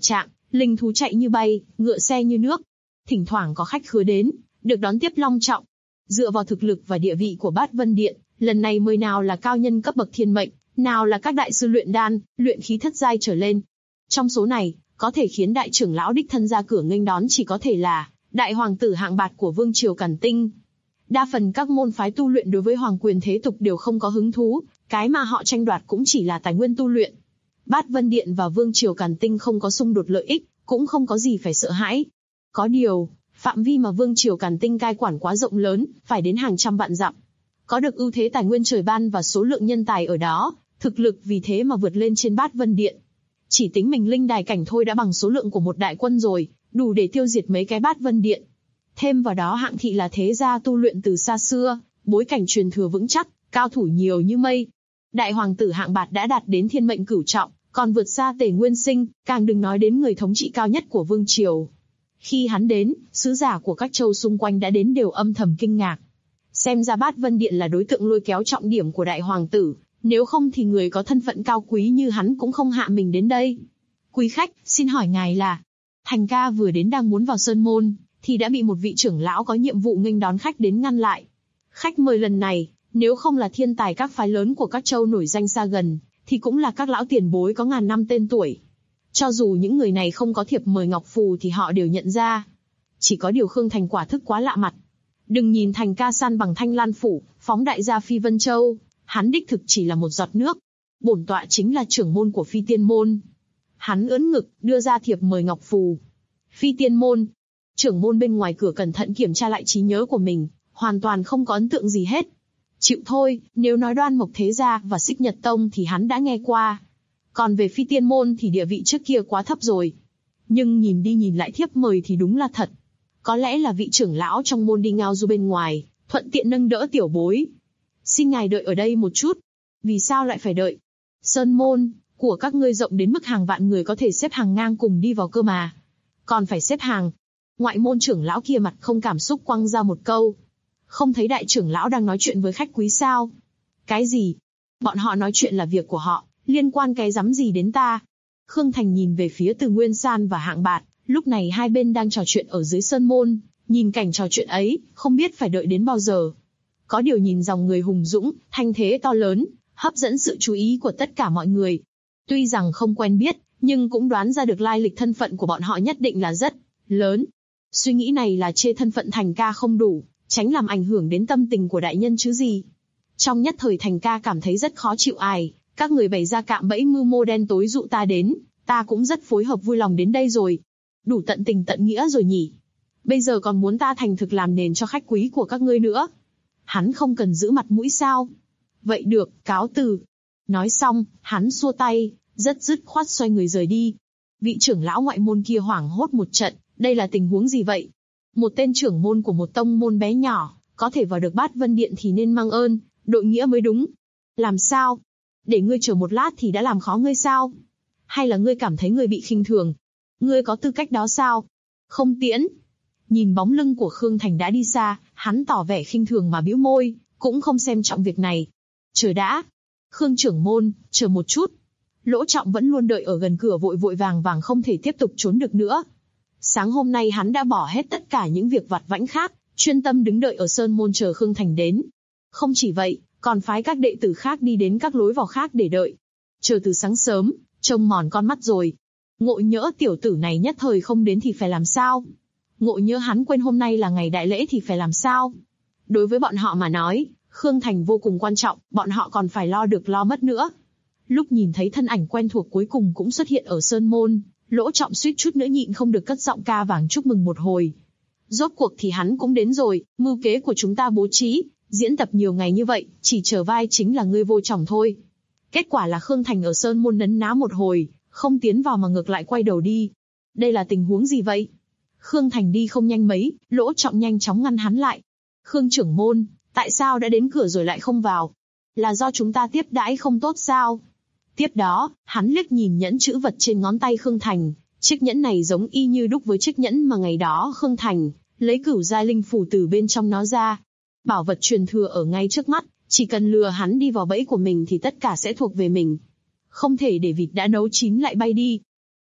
linh thú chạy như bay, ngựa xe như nước. Thỉnh thoảng có khách khứa đến, được đón tiếp long trọng. Dựa vào thực lực và địa vị của Bát Vân Điện, lần này mời nào là cao nhân cấp bậc thiên mệnh, nào là các đại sư luyện đan, luyện khí thất giai trở lên. Trong số này, có thể khiến đại trưởng lão đích thân ra cửa nghênh đón chỉ có thể là đại hoàng tử hạng bạt của vương triều Càn Tinh. Đa phần các môn phái tu luyện đối với hoàng quyền thế tục đều không có hứng thú, cái mà họ tranh đoạt cũng chỉ là tài nguyên tu luyện. Bát Vân Điện và vương triều Càn Tinh không có xung đột lợi ích, cũng không có gì phải sợ hãi. Có điều, phạm vi mà vương triều Càn Tinh cai quản quá rộng lớn, phải đến hàng trăm vạn dặm. Có được ưu thế tài nguyên trời ban và số lượng nhân tài ở đó, thực lực vì thế mà vượt lên trên Bát Vân Điện. Chỉ tính mình linh đài cảnh thôi đã bằng số lượng của một đại quân rồi, đủ để tiêu diệt mấy cái Bát Vân Điện. Thêm vào đó hạng thị là thế gia tu luyện từ xa xưa, bối cảnh truyền thừa vững chắc, cao thủ nhiều như mây. Đại hoàng tử hạng bạt đã đạt đến thiên mệnh cửu trọng, còn vượt xa Tề Nguyên Sinh, càng đừng nói đến người thống trị cao nhất của vương triều. Khi hắn đến, sứ giả của các châu xung quanh đã đến đều âm thầm kinh ngạc. Xem ra Bát Vân Điện là đối tượng lôi kéo trọng điểm của đại hoàng tử, nếu không thì người có thân phận cao quý như hắn cũng không hạ mình đến đây. Quý khách, xin hỏi ngài là... Thành ca vừa đến đang muốn vào sơn môn, thì đã bị một vị trưởng lão có nhiệm vụ nghênh đón khách đến ngăn lại. Khách mời lần này, nếu không là thiên tài các phái lớn của các châu nổi danh xa gần, thì cũng là các lão tiền bối có ngàn năm tên tuổi. Cho dù những người này không có thiệp mời ngọc phù thì họ đều nhận ra. Chỉ có điều Khương Thành quả thức quá lạ mặt. Đừng nhìn Thành ca san bằng Thanh Lan Phủ, phóng đại gia Phi Vân Châu, hắn đích thực chỉ là một giọt nước. Bổn tọa chính là trưởng môn của Phi Tiên Môn. Hắn ưỡn ngực, đưa ra thiệp mời ngọc phù. Phi Tiên Môn. Trưởng môn bên ngoài cửa cẩn thận kiểm tra lại trí nhớ của mình, hoàn toàn không có ấn tượng gì hết. Chịu thôi, nếu nói Đoan Mộc Thế Gia và Xích Nhật Tông thì hắn đã nghe qua. Còn về Phi Tiên Môn thì địa vị trước kia quá thấp rồi. Nhưng nhìn đi nhìn lại thiếp mời thì đúng là thật. Có lẽ là vị trưởng lão trong môn đi ngao du bên ngoài, thuận tiện nâng đỡ tiểu bối. Xin ngài đợi ở đây một chút. Vì sao lại phải đợi? Sơn môn của các ngươi rộng đến mức hàng vạn người có thể xếp hàng ngang cùng đi vào cơ mà. Còn phải xếp hàng. Ngoại môn trưởng lão kia mặt không cảm xúc quăng ra một câu. Không thấy đại trưởng lão đang nói chuyện với khách quý sao? Cái gì? Bọn họ nói chuyện là việc của họ, liên quan cái rắm gì đến ta? Khương Thành nhìn về phía Từ Nguyên San và Hạng Bạt, lúc này hai bên đang trò chuyện ở dưới sơn môn, nhìn cảnh trò chuyện ấy, không biết phải đợi đến bao giờ. Có điều nhìn dòng người hùng dũng, thanh thế to lớn, hấp dẫn sự chú ý của tất cả mọi người. Tuy rằng không quen biết, nhưng cũng đoán ra được lai lịch thân phận của bọn họ nhất định là rất lớn. Suy nghĩ này là chê thân phận Thành ca không đủ, tránh làm ảnh hưởng đến tâm tình của đại nhân chứ gì. Trong nhất thời Thành ca cảm thấy rất khó chịu ải, các người bày ra cạm bẫy mưu mô đen tối dụ ta đến, ta cũng rất phối hợp vui lòng đến đây rồi. Đủ tận tình tận nghĩa rồi nhỉ. Bây giờ còn muốn ta thành thực làm nền cho khách quý của các ngươi nữa. Hắn không cần giữ mặt mũi sao? Vậy được, cáo từ. Nói xong, hắn xua tay, rất dứt khoát xoay người rời đi. Vị trưởng lão ngoại môn kia hoảng hốt một trận, đây là tình huống gì vậy? Một tên trưởng môn của một tông môn bé nhỏ, có thể vào được Bát Vân Điện thì nên mang ơn, đội nghĩa mới đúng. Làm sao? Để ngươi chờ một lát thì đã làm khó ngươi sao? Hay là ngươi cảm thấy ngươi bị khinh thường? Ngươi có tư cách đó sao? Không tiễn. Nhìn bóng lưng của Khương Thành đã đi xa, hắn tỏ vẻ khinh thường mà bĩu môi, cũng không xem trọng việc này. Chờ đã. Khương trưởng môn, chờ một chút. Lỗ Trọng vẫn luôn đợi ở gần cửa vội vội vàng vàng không thể tiếp tục trốn được nữa. Sáng hôm nay hắn đã bỏ hết tất cả những việc vặt vãnh khác, chuyên tâm đứng đợi ở sơn môn chờ Khương Thành đến. Không chỉ vậy, còn phái các đệ tử khác đi đến các lối vào khác để đợi. Chờ từ sáng sớm, trông mòn con mắt rồi. Ngộ nhỡ tiểu tử này nhất thời không đến thì phải làm sao? Ngộ nhỡ hắn quên hôm nay là ngày đại lễ thì phải làm sao? Đối với bọn họ mà nói, Khương Thành vô cùng quan trọng, bọn họ còn phải lo được lo mất nữa. Lúc nhìn thấy thân ảnh quen thuộc cuối cùng cũng xuất hiện ở sơn môn, Lỗ Trọng suýt chút nữa nhịn không được cất giọng ca vàng chúc mừng một hồi. Rốt cuộc thì hắn cũng đến rồi, mưu kế của chúng ta bố trí, diễn tập nhiều ngày như vậy, chỉ chờ vai chính là ngươi vô chồng thôi. Kết quả là Khương Thành ở sơn môn nấn ná một hồi, không tiến vào mà ngược lại quay đầu đi. Đây là tình huống gì vậy? Khương Thành đi không nhanh mấy, Lỗ Trọng nhanh chóng ngăn hắn lại. Khương trưởng môn, tại sao đã đến cửa rồi lại không vào? Là do chúng ta tiếp đãi không tốt sao? Tiếp đó, hắn liếc nhìn nhẫn chữ vật trên ngón tay Khương Thành, chiếc nhẫn này giống y như đúc với chiếc nhẫn mà ngày đó Khương Thành lấy cửu giai linh phù từ bên trong nó ra. Bảo vật truyền thừa ở ngay trước mắt, chỉ cần lừa hắn đi vào bẫy của mình thì tất cả sẽ thuộc về mình. Không thể để vịt đã nấu chín lại bay đi.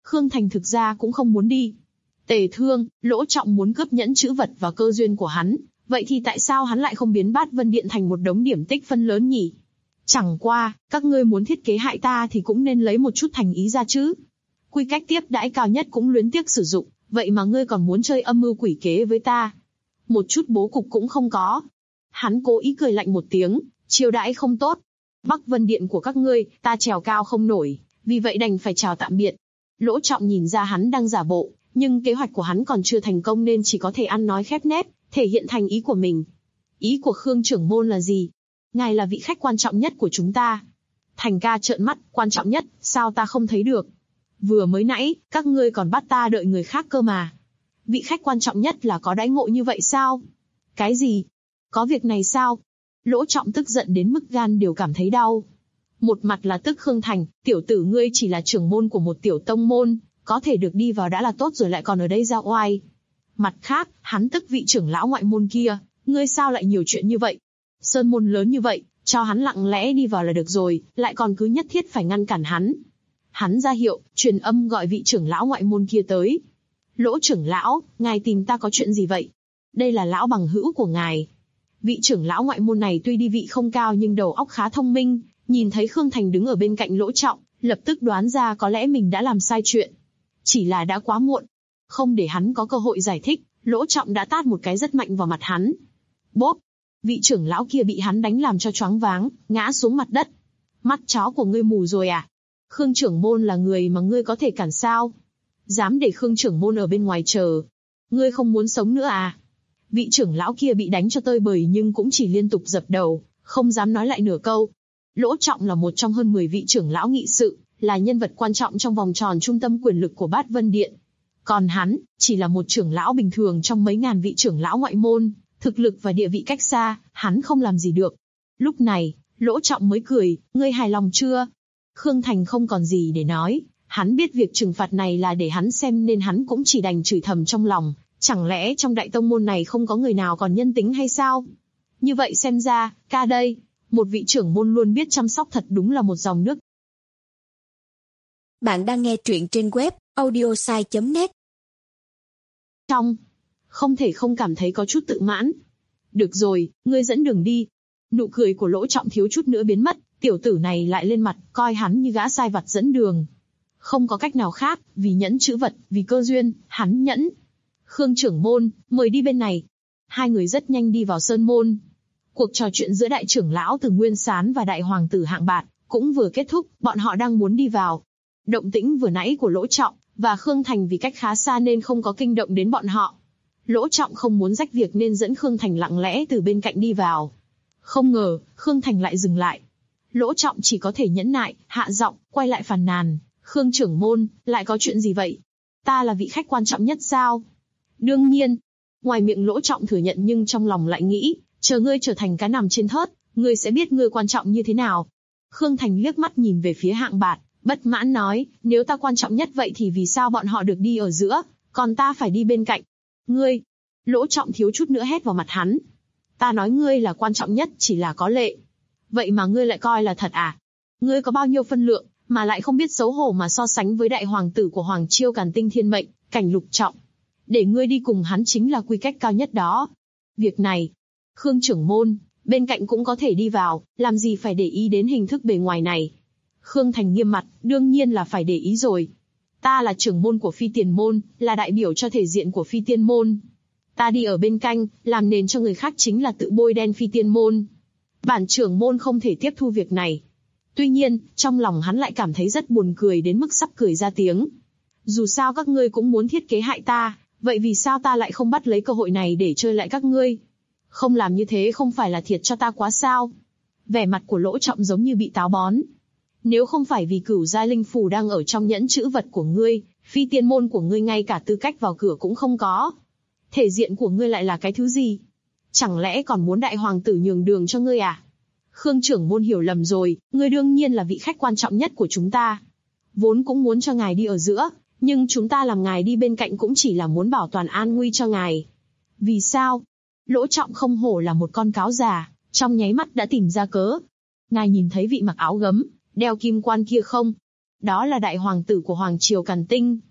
Khương Thành thực ra cũng không muốn đi. Tề Thương, Lỗ Trọng muốn cướp nhẫn chữ vật và cơ duyên của hắn, vậy thì tại sao hắn lại không biến Bát Vân Điện thành một đống điểm tích phân lớn nhỉ? Chẳng qua, các ngươi muốn thiết kế hại ta thì cũng nên lấy một chút thành ý ra chứ. Quy cách tiếp đãi cao nhất cũng luyến tiếc sử dụng, vậy mà ngươi còn muốn chơi âm mưu quỷ kế với ta. Một chút bố cục cũng không có. Hắn cố ý cười lạnh một tiếng, chiêu đãi không tốt. Bắc Vân Điện của các ngươi, ta trèo cao không nổi, vì vậy đành phải chào tạm biệt. Lỗ Trọng nhìn ra hắn đang giả bộ, nhưng kế hoạch của hắn còn chưa thành công nên chỉ có thể ăn nói khép nép, thể hiện thành ý của mình. Ý của Khương trưởng môn là gì? Ngài là vị khách quan trọng nhất của chúng ta. Thành ca trợn mắt, quan trọng nhất, sao ta không thấy được? Vừa mới nãy, các ngươi còn bắt ta đợi người khác cơ mà. Vị khách quan trọng nhất là có đãi ngộ như vậy sao? Cái gì? Có việc này sao? Lỗ Trọng tức giận đến mức gan đều cảm thấy đau. Một mặt là tức Khương Thành, tiểu tử ngươi chỉ là trưởng môn của một tiểu tông môn, có thể được đi vào đã là tốt rồi lại còn ở đây ra oai. Mặt khác, hắn tức vị trưởng lão ngoại môn kia, ngươi sao lại nhiều chuyện như vậy? Sơn môn lớn như vậy, cho hắn lặng lẽ đi vào là được rồi, lại còn cứ nhất thiết phải ngăn cản hắn. Hắn ra hiệu, truyền âm gọi vị trưởng lão ngoại môn kia tới. Lỗ trưởng lão, ngài tìm ta có chuyện gì vậy? Đây là lão bằng hữu của ngài. Vị trưởng lão ngoại môn này tuy đi vị không cao nhưng đầu óc khá thông minh, nhìn thấy Khương Thành đứng ở bên cạnh Lỗ Trọng, lập tức đoán ra có lẽ mình đã làm sai chuyện. Chỉ là đã quá muộn. Không để hắn có cơ hội giải thích, Lỗ Trọng đã tát một cái rất mạnh vào mặt hắn. Bốp! Vị trưởng lão kia bị hắn đánh làm cho choáng váng, ngã xuống mặt đất. Mắt chó của ngươi mù rồi à? Khương trưởng môn là người mà ngươi có thể cản sao? Dám để Khương trưởng môn ở bên ngoài chờ. Ngươi không muốn sống nữa à? Vị trưởng lão kia bị đánh cho tơi bời nhưng cũng chỉ liên tục dập đầu, không dám nói lại nửa câu. Lỗ Trọng là một trong hơn 10 vị trưởng lão nghị sự, là nhân vật quan trọng trong vòng tròn trung tâm quyền lực của Bát Vân Điện. Còn hắn, chỉ là một trưởng lão bình thường trong mấy ngàn vị trưởng lão ngoại môn, thực lực và địa vị cách xa, hắn không làm gì được. Lúc này, Lỗ Trọng mới cười, ngươi hài lòng chưa? Khương Thành không còn gì để nói, hắn biết việc trừng phạt này là để hắn xem nên hắn cũng chỉ đành chửi thầm trong lòng, chẳng lẽ trong đại tông môn này không có người nào còn nhân tính hay sao? Như vậy xem ra, ca đây, một vị trưởng môn luôn biết chăm sóc thật đúng là một dòng nước. Bạn đang nghe truyện trên web audiosai.net. Không thể không cảm thấy có chút tự mãn. Được rồi, ngươi dẫn đường đi. Nụ cười của Lỗ Trọng thiếu chút nữa biến mất, tiểu tử này lại lên mặt, coi hắn như gã sai vặt dẫn đường. Không có cách nào khác, vì nhẫn chữ vật, vì cơ duyên, hắn nhẫn. Khương trưởng môn, mời đi bên này. Hai người rất nhanh đi vào sơn môn. Cuộc trò chuyện giữa đại trưởng lão Từ Nguyên Sán và đại hoàng tử Hạng Bạt cũng vừa kết thúc, bọn họ đang muốn đi vào. Động tĩnh vừa nãy của Lỗ Trọng và Khương Thành vì cách khá xa nên không có kinh động đến bọn họ. Lỗ Trọng không muốn rách việc nên dẫn Khương Thành lặng lẽ từ bên cạnh đi vào. Không ngờ, Khương Thành lại dừng lại. Lỗ Trọng chỉ có thể nhẫn nại, hạ giọng, quay lại phàn nàn. Khương trưởng môn, lại có chuyện gì vậy? Ta là vị khách quan trọng nhất sao? Đương nhiên. Ngoài miệng Lỗ Trọng thừa nhận nhưng trong lòng lại nghĩ, chờ ngươi trở thành cá nằm trên thớt, ngươi sẽ biết ngươi quan trọng như thế nào. Khương Thành liếc mắt nhìn về phía Hạng Bạt, bất mãn nói, nếu ta quan trọng nhất vậy thì vì sao bọn họ được đi ở giữa, còn ta phải đi bên cạnh? Ngươi! Lỗ Trọng thiếu chút nữa hét vào mặt hắn. Ta nói ngươi là quan trọng nhất chỉ là có lệ. Vậy mà ngươi lại coi là thật à? Ngươi có bao nhiêu phân lượng, mà lại không biết xấu hổ mà so sánh với đại hoàng tử của Hoàng Chiêu Càn Tinh Thiên Mệnh, Cảnh Lục Trọng. Để ngươi đi cùng hắn chính là quy cách cao nhất đó. Việc này, Khương trưởng môn, bên cạnh cũng có thể đi vào, làm gì phải để ý đến hình thức bề ngoài này. Khương Thành nghiêm mặt, đương nhiên là phải để ý rồi. Ta là trưởng môn của Phi Tiền Môn, là đại biểu cho thể diện của Phi Tiên Môn. Ta đi ở bên cạnh, làm nền cho người khác chính là tự bôi đen Phi Tiên Môn. Bản trưởng môn không thể tiếp thu việc này. Tuy nhiên, trong lòng hắn lại cảm thấy rất buồn cười đến mức sắp cười ra tiếng. Dù sao các ngươi cũng muốn thiết kế hại ta, vậy vì sao ta lại không bắt lấy cơ hội này để chơi lại các ngươi? Không làm như thế không phải là thiệt cho ta quá sao? Vẻ mặt của Lỗ Trọng giống như bị táo bón. Nếu không phải vì cửu giai linh phù đang ở trong nhẫn chữ vật của ngươi, Phi Tiên Môn của ngươi ngay cả tư cách vào cửa cũng không có. Thể diện của ngươi lại là cái thứ gì? Chẳng lẽ còn muốn đại hoàng tử nhường đường cho ngươi à? Khương trưởng môn hiểu lầm rồi, ngươi đương nhiên là vị khách quan trọng nhất của chúng ta. Vốn cũng muốn cho ngài đi ở giữa, nhưng chúng ta làm ngài đi bên cạnh cũng chỉ là muốn bảo toàn an nguy cho ngài. Vì sao? Lỗ Trọng không hổ là một con cáo già, trong nháy mắt đã tìm ra cớ. Ngài nhìn thấy vị mặc áo gấm, đeo kim quan kia không? Đó là đại hoàng tử của Hoàng Triều Càn Tinh.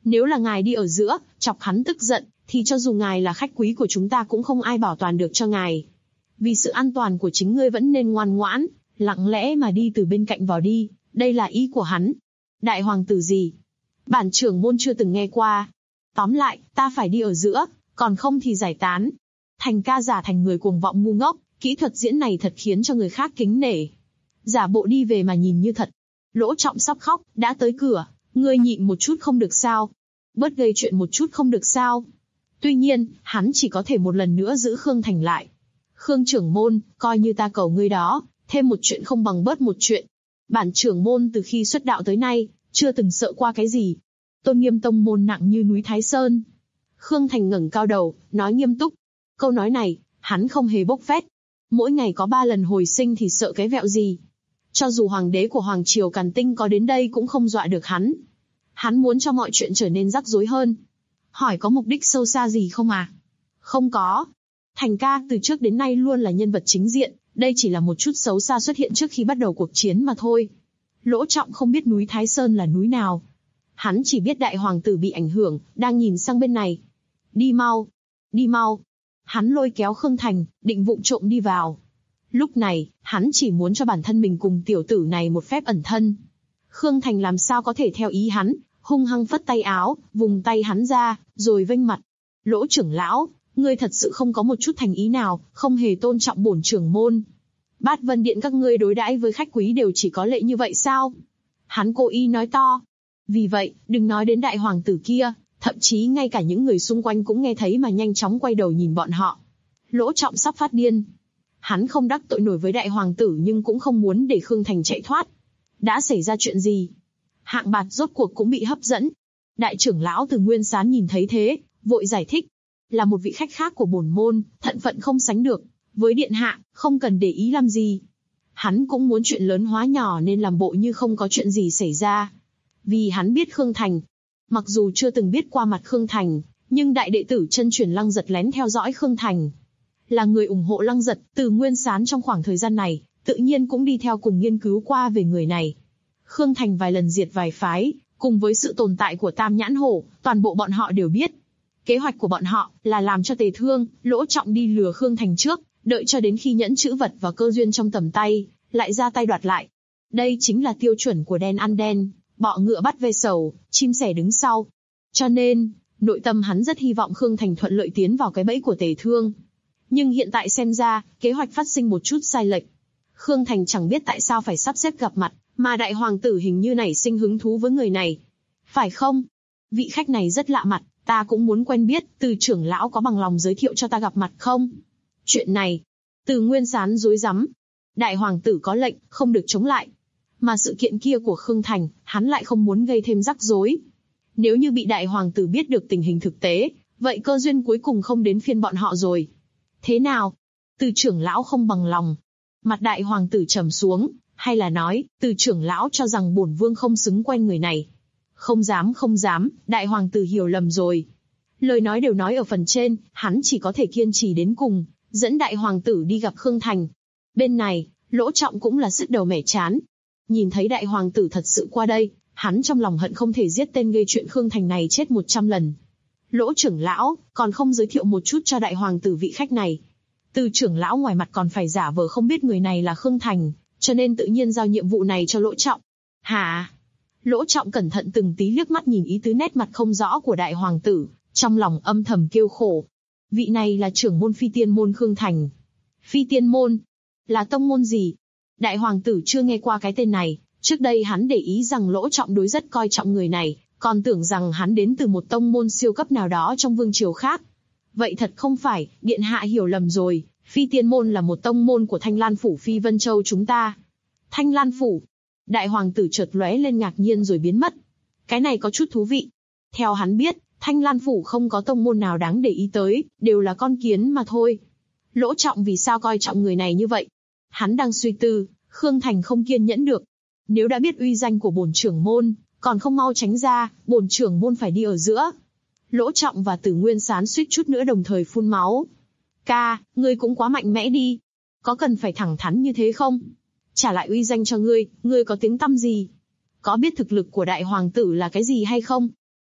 Nếu là ngài đi ở giữa, chọc hắn tức giận, thì cho dù ngài là khách quý của chúng ta cũng không ai bảo toàn được cho ngài. Vì sự an toàn của chính ngươi vẫn nên ngoan ngoãn, lặng lẽ mà đi từ bên cạnh vào đi, đây là ý của hắn. Đại hoàng tử gì? Bản trưởng môn chưa từng nghe qua. Tóm lại, ta phải đi ở giữa, còn không thì giải tán. Thành ca giả thành người cuồng vọng ngu ngốc, kỹ thuật diễn này thật khiến cho người khác kính nể. Giả bộ đi về mà nhìn như thật. Lỗ Trọng sắp khóc, đã tới cửa, ngươi nhịn một chút không được sao? Bớt gây chuyện một chút không được sao? Tuy nhiên, hắn chỉ có thể một lần nữa giữ Khương Thành lại. Khương trưởng môn, coi như ta cầu ngươi đó, thêm một chuyện không bằng bớt một chuyện. Bản trưởng môn từ khi xuất đạo tới nay, chưa từng sợ qua cái gì. Tôn nghiêm tông môn nặng như núi Thái Sơn. Khương Thành ngẩng cao đầu, nói nghiêm túc. Câu nói này, hắn không hề bốc phét. Mỗi ngày có 3 lần hồi sinh thì sợ cái vẹo gì. Cho dù hoàng đế của Hoàng Triều Càn Tinh có đến đây cũng không dọa được hắn. Hắn muốn cho mọi chuyện trở nên rắc rối hơn. Hỏi có mục đích sâu xa gì không à? Không có. Thành ca từ trước đến nay luôn là nhân vật chính diện, đây chỉ là một chút xấu xa xuất hiện trước khi bắt đầu cuộc chiến mà thôi. Lỗ Trọng không biết núi Thái Sơn là núi nào. Hắn chỉ biết đại hoàng tử bị ảnh hưởng, đang nhìn sang bên này. Đi mau, đi mau. Hắn lôi kéo Khương Thành, định vụng trộm đi vào. Lúc này, hắn chỉ muốn cho bản thân mình cùng tiểu tử này một phép ẩn thân. Khương Thành làm sao có thể theo ý hắn, hung hăng phất tay áo, vùng tay hắn ra, rồi vênh mặt. Lỗ trưởng lão, ngươi thật sự không có một chút thành ý nào, không hề tôn trọng bổn trưởng môn. Bát Vân Điện các ngươi đối đãi với khách quý đều chỉ có lệ như vậy sao? Hắn cố ý nói to. Vì vậy, đừng nói đến đại hoàng tử kia, thậm chí ngay cả những người xung quanh cũng nghe thấy mà nhanh chóng quay đầu nhìn bọn họ. Lỗ Trọng sắp phát điên. Hắn không đắc tội nổi với đại hoàng tử nhưng cũng không muốn để Khương Thành chạy thoát. Đã xảy ra chuyện gì? Hạng Bạt rốt cuộc cũng bị hấp dẫn. Đại trưởng lão Từ Nguyên Sán nhìn thấy thế, vội giải thích. Là một vị khách khác của bổn môn, thận phận không sánh được. Với điện hạ, không cần để ý làm gì. Hắn cũng muốn chuyện lớn hóa nhỏ nên làm bộ như không có chuyện gì xảy ra. Vì hắn biết Khương Thành. Mặc dù chưa từng biết qua mặt Khương Thành, nhưng đại đệ tử chân truyền Lăng Giật lén theo dõi Khương Thành. Là người ủng hộ Lăng Giật, Từ Nguyên Sán trong khoảng thời gian này, tự nhiên cũng đi theo cùng nghiên cứu qua về người này. Khương Thành vài lần diệt vài phái, cùng với sự tồn tại của Tam Nhãn Hổ, toàn bộ bọn họ đều biết. Kế hoạch của bọn họ là làm cho Tề Thương, Lỗ Trọng đi lừa Khương Thành trước, đợi cho đến khi nhẫn chữ vật và cơ duyên trong tầm tay, lại ra tay đoạt lại. Đây chính là tiêu chuẩn của đen ăn đen, bọ ngựa bắt ve sầu, chim sẻ đứng sau. Cho nên, nội tâm hắn rất hy vọng Khương Thành thuận lợi tiến vào cái bẫy của Tề Thương. Nhưng hiện tại xem ra, kế hoạch phát sinh một chút sai lệch. Khương Thành chẳng biết tại sao phải sắp xếp gặp mặt, mà đại hoàng tử hình như nảy sinh hứng thú với người này. Phải không? Vị khách này rất lạ mặt, ta cũng muốn quen biết, Từ trưởng lão có bằng lòng giới thiệu cho ta gặp mặt không? Chuyện này, Từ Nguyên Sán rối rắm. Đại hoàng tử có lệnh, không được chống lại. Mà sự kiện kia của Khương Thành, hắn lại không muốn gây thêm rắc rối. Nếu như bị đại hoàng tử biết được tình hình thực tế, vậy cơ duyên cuối cùng không đến phiên bọn họ rồi. Thế nào? Từ trưởng lão không bằng lòng. Mặt đại hoàng tử trầm xuống, hay là nói, Từ trưởng lão cho rằng bổn vương không xứng quen người này. Không dám, đại hoàng tử hiểu lầm rồi. Lời nói đều nói ở phần trên, hắn chỉ có thể kiên trì đến cùng, dẫn đại hoàng tử đi gặp Khương Thành. Bên này, Lỗ Trọng cũng là sứt đầu mẻ chán. Nhìn thấy đại hoàng tử thật sự qua đây, hắn trong lòng hận không thể giết tên gây chuyện Khương Thành này chết 100 lần. Lỗ trưởng lão, còn không giới thiệu một chút cho đại hoàng tử vị khách này. Từ trưởng lão ngoài mặt còn phải giả vờ không biết người này là Khương Thành, cho nên tự nhiên giao nhiệm vụ này cho Lỗ Trọng. Hả? Lỗ Trọng cẩn thận từng tí liếc mắt nhìn ý tứ nét mặt không rõ của đại hoàng tử, trong lòng âm thầm kêu khổ. Vị này là trưởng môn Phi Tiên môn Khương Thành. Phi Tiên môn? Là tông môn gì? Đại hoàng tử chưa nghe qua cái tên này, trước đây hắn để ý rằng Lỗ Trọng đối rất coi trọng người này, còn tưởng rằng hắn đến từ một tông môn siêu cấp nào đó trong vương triều khác. Vậy thật không phải, điện hạ hiểu lầm rồi, Phi Tiên môn là một tông môn của Thanh Lan phủ Phi Vân Châu chúng ta. Thanh Lan phủ? Đại hoàng tử chợt lóe lên ngạc nhiên rồi biến mất. Cái này có chút thú vị. Theo hắn biết, Thanh Lan phủ không có tông môn nào đáng để ý tới, đều là con kiến mà thôi. Lỗ Trọng vì sao coi trọng người này như vậy? Hắn đang suy tư, Khương Thành không kiên nhẫn được. Nếu đã biết uy danh của bổn trưởng môn, còn không mau tránh ra, bổn trưởng môn phải đi ở giữa. Lỗ Trọng và Từ Nguyên Sán suýt chút nữa đồng thời phun máu. Ca, ngươi cũng quá mạnh mẽ đi. Có cần phải thẳng thắn như thế không? Trả lại uy danh cho ngươi có tiếng tăm gì? Có biết thực lực của đại hoàng tử là cái gì hay không?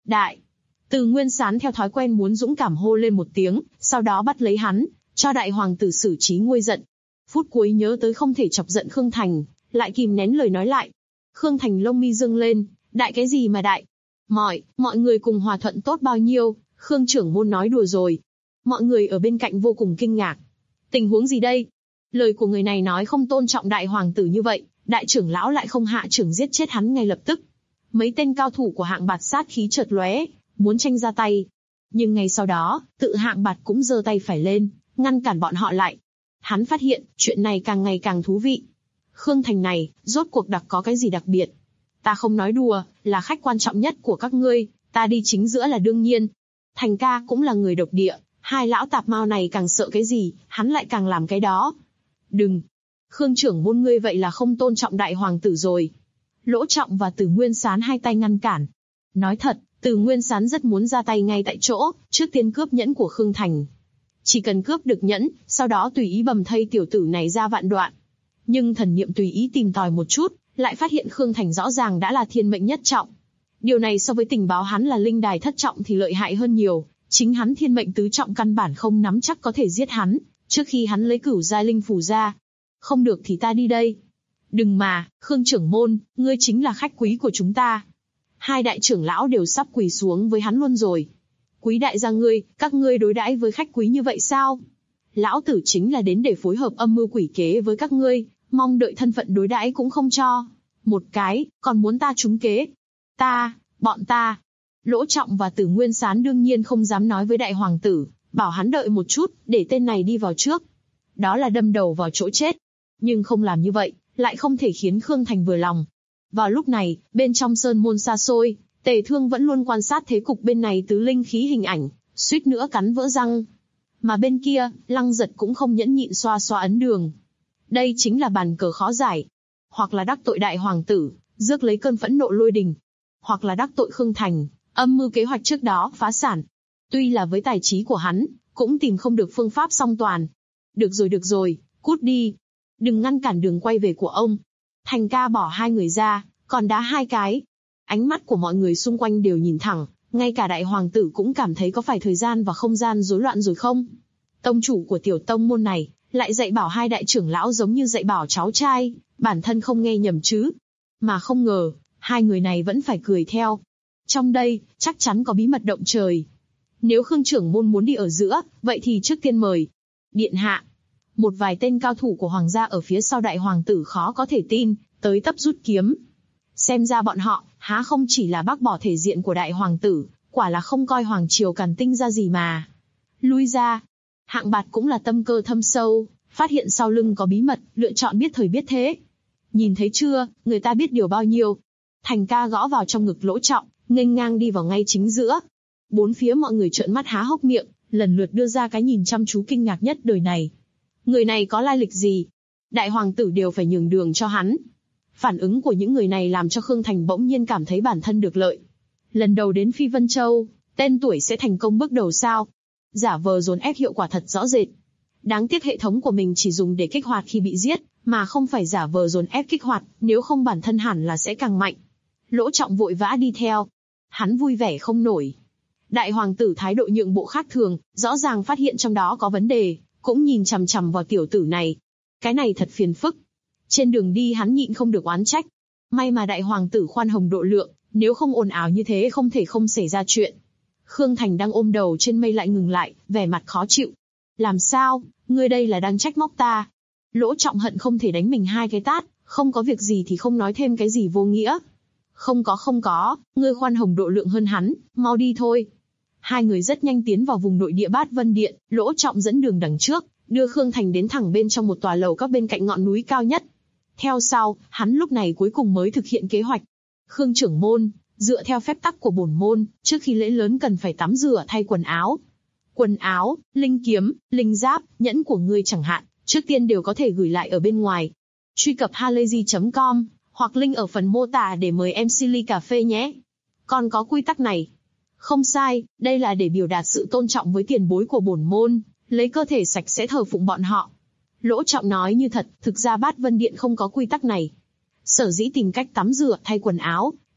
Đại! Từ Nguyên Sán theo thói quen muốn dũng cảm hô lên một tiếng, sau đó bắt lấy hắn, cho đại hoàng tử xử trí nguôi giận. Phút cuối nhớ tới không thể chọc giận Khương Thành, lại kìm nén lời nói lại. Khương Thành lông mi dương lên, đại cái gì mà đại? Mọi người cùng hòa thuận tốt bao nhiêu, Khương trưởng môn nói đùa rồi. Mọi người ở bên cạnh vô cùng kinh ngạc. Tình huống gì đây? Lời của người này nói không tôn trọng đại hoàng tử như vậy, đại trưởng lão lại không hạ trưởng giết chết hắn ngay lập tức. Mấy tên cao thủ của Hạng Bạt sát khí chợt lóe, muốn tranh ra tay. Nhưng ngay sau đó, tự Hạng Bạt cũng giơ tay phải lên, ngăn cản bọn họ lại. Hắn phát hiện, chuyện này càng ngày càng thú vị. Khương Thành này, rốt cuộc có cái gì đặc biệt? Ta không nói đùa, là khách quan trọng nhất của các ngươi, ta đi chính giữa là đương nhiên. Thành ca cũng là người độc địa, hai lão tạp mao này càng sợ cái gì, hắn lại càng làm cái đó. Đừng! Khương trưởng môn ngươi vậy là không tôn trọng đại hoàng tử rồi. Lỗ Trọng và Từ Nguyên Sán hai tay ngăn cản. Nói thật, Từ Nguyên Sán rất muốn ra tay ngay tại chỗ, trước tiên cướp nhẫn của Khương Thành. Chỉ cần cướp được nhẫn, sau đó tùy ý bầm thây tiểu tử này ra vạn đoạn. Nhưng thần niệm tùy ý tìm tòi một chút, lại phát hiện Khương Thành rõ ràng đã là thiên mệnh nhất trọng. Điều này so với tình báo hắn là linh đài thất trọng thì lợi hại hơn nhiều, chính hắn thiên mệnh tứ trọng căn bản không nắm chắc có thể giết hắn, trước khi hắn lấy cửu giai linh phù ra. Không được thì ta đi đây. Đừng mà, Khương trưởng môn, ngươi chính là khách quý của chúng ta. Hai đại trưởng lão đều sắp quỳ xuống với hắn luôn rồi. Quý đại gia ngươi, các ngươi đối đãi với khách quý như vậy sao? Lão tử chính là đến để phối hợp âm mưu quỷ kế với các ngươi, mong đợi thân phận đối đãi cũng không cho. Một cái, còn muốn ta trúng kế. Bọn ta. Lỗ Trọng và Từ Nguyên Sán đương nhiên không dám nói với đại hoàng tử, bảo hắn đợi một chút, để tên này đi vào trước. Đó là đâm đầu vào chỗ chết. Nhưng không làm như vậy, lại không thể khiến Khương Thành vừa lòng. Vào lúc này, bên trong sơn môn xa xôi, Tề Thương vẫn luôn quan sát thế cục bên này tứ linh khí hình ảnh, suýt nữa cắn vỡ răng. Mà bên kia, Lăng Giật cũng không nhẫn nhịn xoa xoa ấn đường. Đây chính là bàn cờ khó giải. Hoặc là đắc tội đại hoàng tử, rước lấy cơn phẫn nộ lôi đình. Hoặc là đắc tội Khương Thành, âm mưu kế hoạch trước đó phá sản. Tuy là với tài trí của hắn, cũng tìm không được phương pháp song toàn. Được rồi, cút đi. Đừng ngăn cản đường quay về của ông. Thành ca bỏ hai người ra, còn đá hai cái. Ánh mắt của mọi người xung quanh đều nhìn thẳng, ngay cả đại hoàng tử cũng cảm thấy có phải thời gian và không gian rối loạn rồi không? Tông chủ của tiểu tông môn này, lại dạy bảo hai đại trưởng lão giống như dạy bảo cháu trai, bản thân không nghe nhầm chứ. Mà không ngờ, hai người này vẫn phải cười theo. Trong đây, chắc chắn có bí mật động trời. Nếu Khương trưởng môn muốn đi ở giữa, vậy thì trước tiên mời. Điện hạ. Một vài tên cao thủ của hoàng gia ở phía sau đại hoàng tử khó có thể tin, tới tấp rút kiếm. Xem ra bọn họ, há không chỉ là bác bỏ thể diện của đại hoàng tử, quả là không coi hoàng triều Càn Tinh ra gì mà. Lui ra. Hạng Bạt cũng là tâm cơ thâm sâu, phát hiện sau lưng có bí mật, lựa chọn biết thời biết thế. Nhìn thấy chưa, người ta biết điều bao nhiêu. Thành ca gõ vào trong ngực Lỗ Trọng, nghênh ngang đi vào ngay chính giữa. Bốn phía mọi người trợn mắt há hốc miệng, lần lượt đưa ra cái nhìn chăm chú kinh ngạc nhất đời này. Người này có lai lịch gì? Đại hoàng tử đều phải nhường đường cho hắn. Phản ứng của những người này làm cho Khương Thành bỗng nhiên cảm thấy bản thân được lợi. Lần đầu đến Phi Vân Châu, tên tuổi sẽ thành công bước đầu sao? Giả vờ dồn ép hiệu quả thật rõ rệt. Đáng tiếc hệ thống của mình chỉ dùng để kích hoạt khi bị giết, mà không phải giả vờ dồn ép kích hoạt, nếu không bản thân hẳn là sẽ càng mạnh. Lỗ Trọng vội vã đi theo. Hắn vui vẻ không nổi. Đại hoàng tử thái độ nhượng bộ khác thường, rõ ràng phát hiện trong đó có vấn đề, cũng nhìn chằm chằm vào tiểu tử này. Cái này thật phiền phức. Trên đường đi hắn nhịn không được oán trách. May mà đại hoàng tử khoan hồng độ lượng, nếu không ồn ào như thế không thể không xảy ra chuyện. Khương Thành đang ôm đầu trên mây lại ngừng lại, vẻ mặt khó chịu. Làm sao, ngươi đây là đang trách móc ta? Lỗ Trọng hận không thể đánh mình hai cái tát, không có việc gì thì không nói thêm cái gì vô nghĩa. Không có, ngươi khoan hồng độ lượng hơn hắn, mau đi thôi. Hai người rất nhanh tiến vào vùng nội địa Bát Vân Điện, Lỗ Trọng dẫn đường đằng trước, đưa Khương Thành đến thẳng bên trong một tòa lầu các bên cạnh ngọn núi cao nhất. Theo sau, hắn lúc này cuối cùng mới thực hiện kế hoạch. Khương trưởng môn, dựa theo phép tắc của bổn môn, trước khi lễ lớn cần phải tắm rửa thay quần áo. Quần áo, linh kiếm, linh giáp, nhẫn của ngươi chẳng hạn, trước tiên đều có thể gửi lại ở bên ngoài. Truy cập halayzi.com, hoặc link ở phần mô tả để mời MC ly cà phê nhé. Còn có quy tắc này. Không sai, đây là để biểu đạt sự tôn trọng với tiền bối của bổn môn, lấy cơ thể sạch sẽ thờ phụng bọn họ. Lỗ Trọng nói như thật, thực ra Bát Vân Điện không có quy tắc này. Sở dĩ tìm cách tắm rửa thay quần áo,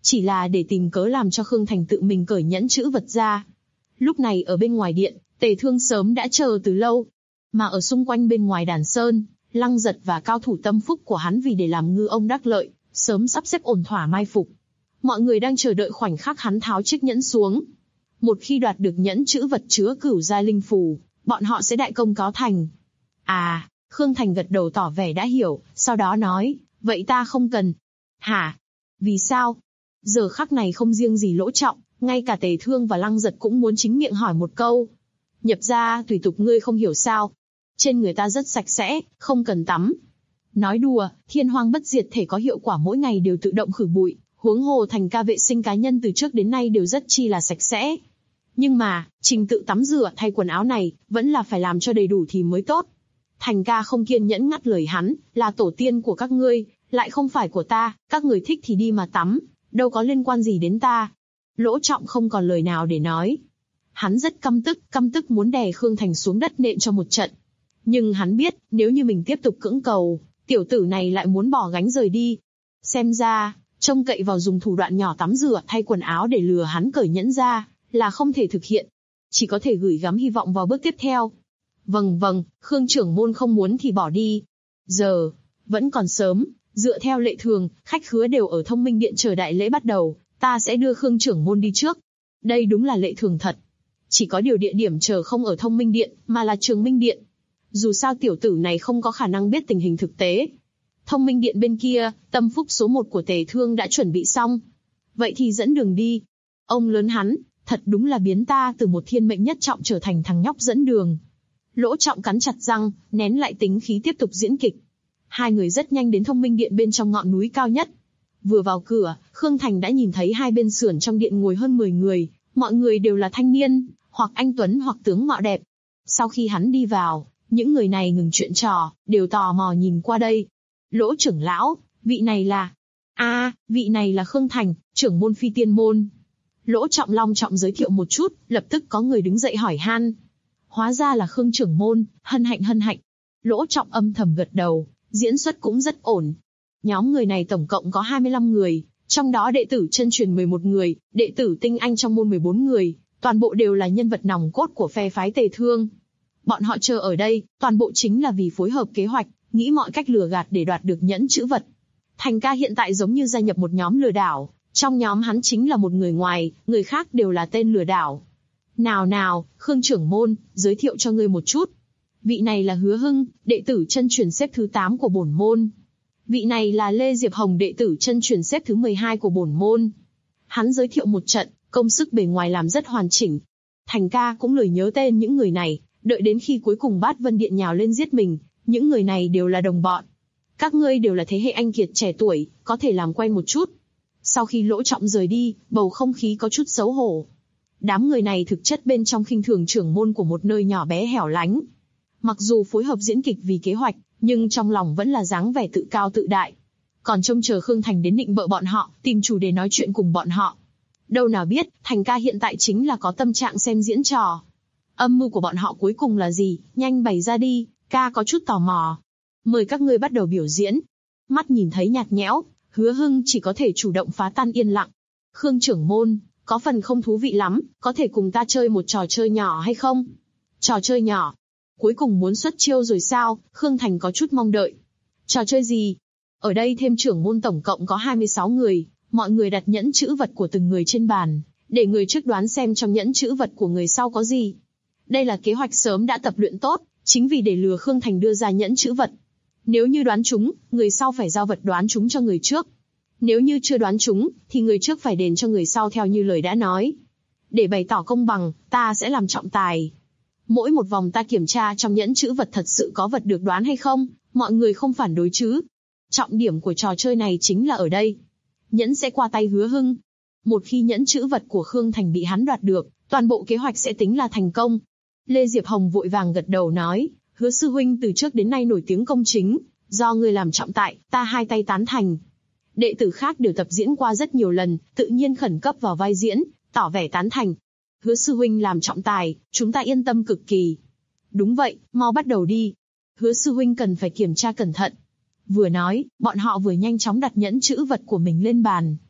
chỉ là để tìm cớ làm cho Khương Thành tự mình cởi nhẫn chữ vật ra. Lúc này ở bên ngoài điện, Tề Thương sớm đã chờ từ lâu. Mà ở xung quanh bên ngoài đàn sơn, Lăng Giật và cao thủ tâm phúc của hắn vì để làm ngư ông đắc lợi, sớm sắp xếp ổn thỏa mai phục. Mọi người đang chờ đợi khoảnh khắc hắn tháo chiếc nhẫn xuống. Một khi đoạt được nhẫn chữ vật chứa cửu giai linh phù, bọn họ sẽ đại công cáo thành. À, Khương Thành gật đầu tỏ vẻ đã hiểu, sau đó nói, vậy ta không cần. Hả? Vì sao? Giờ khắc này không riêng gì Lỗ Trọng, ngay cả Tề Thương và Lăng Giật cũng muốn chính miệng hỏi một câu. Nhập gia tùy tục ngươi không hiểu sao? Trên người ta rất sạch sẽ, không cần tắm. Nói đùa, Thiên Hoang bất diệt thể có hiệu quả mỗi ngày đều tự động khử bụi, huống hồ Thành ca vệ sinh cá nhân từ trước đến nay đều rất chi là sạch sẽ. Nhưng mà, trình tự tắm rửa thay quần áo này, vẫn là phải làm cho đầy đủ thì mới tốt. Thành ca không kiên nhẫn ngắt lời hắn, là tổ tiên của các ngươi, lại không phải của ta, các người thích thì đi mà tắm, đâu có liên quan gì đến ta. Lỗ Trọng không còn lời nào để nói. Hắn rất căm tức muốn đè Khương Thành xuống đất nện cho một trận. Nhưng hắn biết, nếu như mình tiếp tục cưỡng cầu, tiểu tử này lại muốn bỏ gánh rời đi. Xem ra, trông cậy vào dùng thủ đoạn nhỏ tắm rửa thay quần áo để lừa hắn cởi nhẫn ra, là không thể thực hiện. Chỉ có thể gửi gắm hy vọng vào bước tiếp theo. Vâng, Khương trưởng môn không muốn thì bỏ đi. Giờ, vẫn còn sớm, dựa theo lệ thường, khách khứa đều ở Thông Minh Điện chờ đại lễ bắt đầu, ta sẽ đưa Khương trưởng môn đi trước. Đây đúng là lệ thường thật. Chỉ có điều địa điểm chờ không ở Thông Minh Điện, mà là Trường Minh Điện. Dù sao tiểu tử này không có khả năng biết tình hình thực tế. Thông Minh Điện bên kia, tâm phúc số 1 của Tề Thương đã chuẩn bị xong. Vậy thì dẫn đường đi. Ông lớn hắn, thật đúng là biến ta từ một thiên mệnh nhất trọng trở thành thằng nhóc dẫn đường. Lỗ Trọng cắn chặt răng, nén lại tính khí tiếp tục diễn kịch. Hai người rất nhanh đến Thông Minh Điện bên trong ngọn núi cao nhất. Vừa vào cửa, Khương Thành đã nhìn thấy hai bên sườn trong điện ngồi hơn 10 người, mọi người đều là thanh niên, hoặc anh tuấn hoặc tướng mạo đẹp. Sau khi hắn đi vào, những người này ngừng chuyện trò, đều tò mò nhìn qua đây. Lỗ trưởng lão, vị này là... vị này là Khương Thành, trưởng môn Phi Tiên Môn. Lỗ Trọng long trọng giới thiệu một chút, lập tức có người đứng dậy hỏi han. Hóa ra là Khương trưởng môn, hân hạnh. Lỗ Trọng âm thầm gật đầu, diễn xuất cũng rất ổn. Nhóm người này tổng cộng có 25 người, trong đó đệ tử chân truyền 11 người, đệ tử tinh anh trong môn 14 người, toàn bộ đều là nhân vật nòng cốt của phe phái Tề Thương. Bọn họ chờ ở đây, toàn bộ chính là vì phối hợp kế hoạch, nghĩ mọi cách lừa gạt để đoạt được nhẫn chữ vật. Thành ca hiện tại giống như gia nhập một nhóm lừa đảo, trong nhóm hắn chính là một người ngoài, người khác đều là tên lừa đảo. Nào, Khương trưởng môn, giới thiệu cho ngươi một chút. Vị này là Hứa Hưng, đệ tử chân truyền xếp thứ 8 của bổn môn. Vị này là Lê Diệp Hồng, đệ tử chân truyền xếp thứ 12 của bổn môn. Hắn giới thiệu một trận, công sức bề ngoài làm rất hoàn chỉnh. Thành ca cũng lười nhớ tên những người này, đợi đến khi cuối cùng Bát Vân Điện nhào lên giết mình, những người này đều là đồng bọn. Các ngươi đều là thế hệ anh kiệt trẻ tuổi, có thể làm quen một chút. Sau khi Lỗ Trọng rời đi, bầu không khí có chút xấu hổ. Đám người này thực chất bên trong khinh thường trưởng môn của một nơi nhỏ bé hẻo lánh. Mặc dù phối hợp diễn kịch vì kế hoạch, nhưng trong lòng vẫn là dáng vẻ tự cao tự đại. Còn trông chờ Khương Thành đến định bợ bọn họ, tìm chủ đề nói chuyện cùng bọn họ. Đâu nào biết, Thành ca hiện tại chính là có tâm trạng xem diễn trò. Âm mưu của bọn họ cuối cùng là gì, nhanh bày ra đi, ca có chút tò mò. Mời các ngươi bắt đầu biểu diễn. Mắt nhìn thấy nhạt nhẽo, Hứa Hưng chỉ có thể chủ động phá tan yên lặng. Khương trưởng môn, có phần không thú vị lắm, có thể cùng ta chơi một trò chơi nhỏ hay không? Trò chơi nhỏ? Cuối cùng muốn xuất chiêu rồi sao? Khương Thành có chút mong đợi. Trò chơi gì? Ở đây thêm trưởng môn tổng cộng có 26 người, mọi người đặt nhẫn chữ vật của từng người trên bàn, để người trước đoán xem trong nhẫn chữ vật của người sau có gì. Đây là kế hoạch sớm đã tập luyện tốt, chính vì để lừa Khương Thành đưa ra nhẫn chữ vật. Nếu như đoán trúng, người sau phải giao vật đoán trúng cho người trước. Nếu như chưa đoán trúng, thì người trước phải đền cho người sau theo như lời đã nói. Để bày tỏ công bằng, ta sẽ làm trọng tài. Mỗi một vòng ta kiểm tra trong nhẫn chữ vật thật sự có vật được đoán hay không, mọi người không phản đối chứ. Trọng điểm của trò chơi này chính là ở đây. Nhẫn sẽ qua tay Hứa Hưng. Một khi nhẫn chữ vật của Khương Thành bị hắn đoạt được, toàn bộ kế hoạch sẽ tính là thành công. Lê Diệp Hồng vội vàng gật đầu nói, Hứa sư huynh từ trước đến nay nổi tiếng công chính, do người làm trọng tài, ta hai tay tán thành. Đệ tử khác đều tập diễn qua rất nhiều lần, tự nhiên khẩn cấp vào vai diễn, tỏ vẻ tán thành. Hứa sư huynh làm trọng tài, chúng ta yên tâm cực kỳ. Đúng vậy, mau bắt đầu đi. Hứa sư huynh cần phải kiểm tra cẩn thận. Vừa nói, bọn họ vừa nhanh chóng đặt nhẫn chữ vật của mình lên bàn.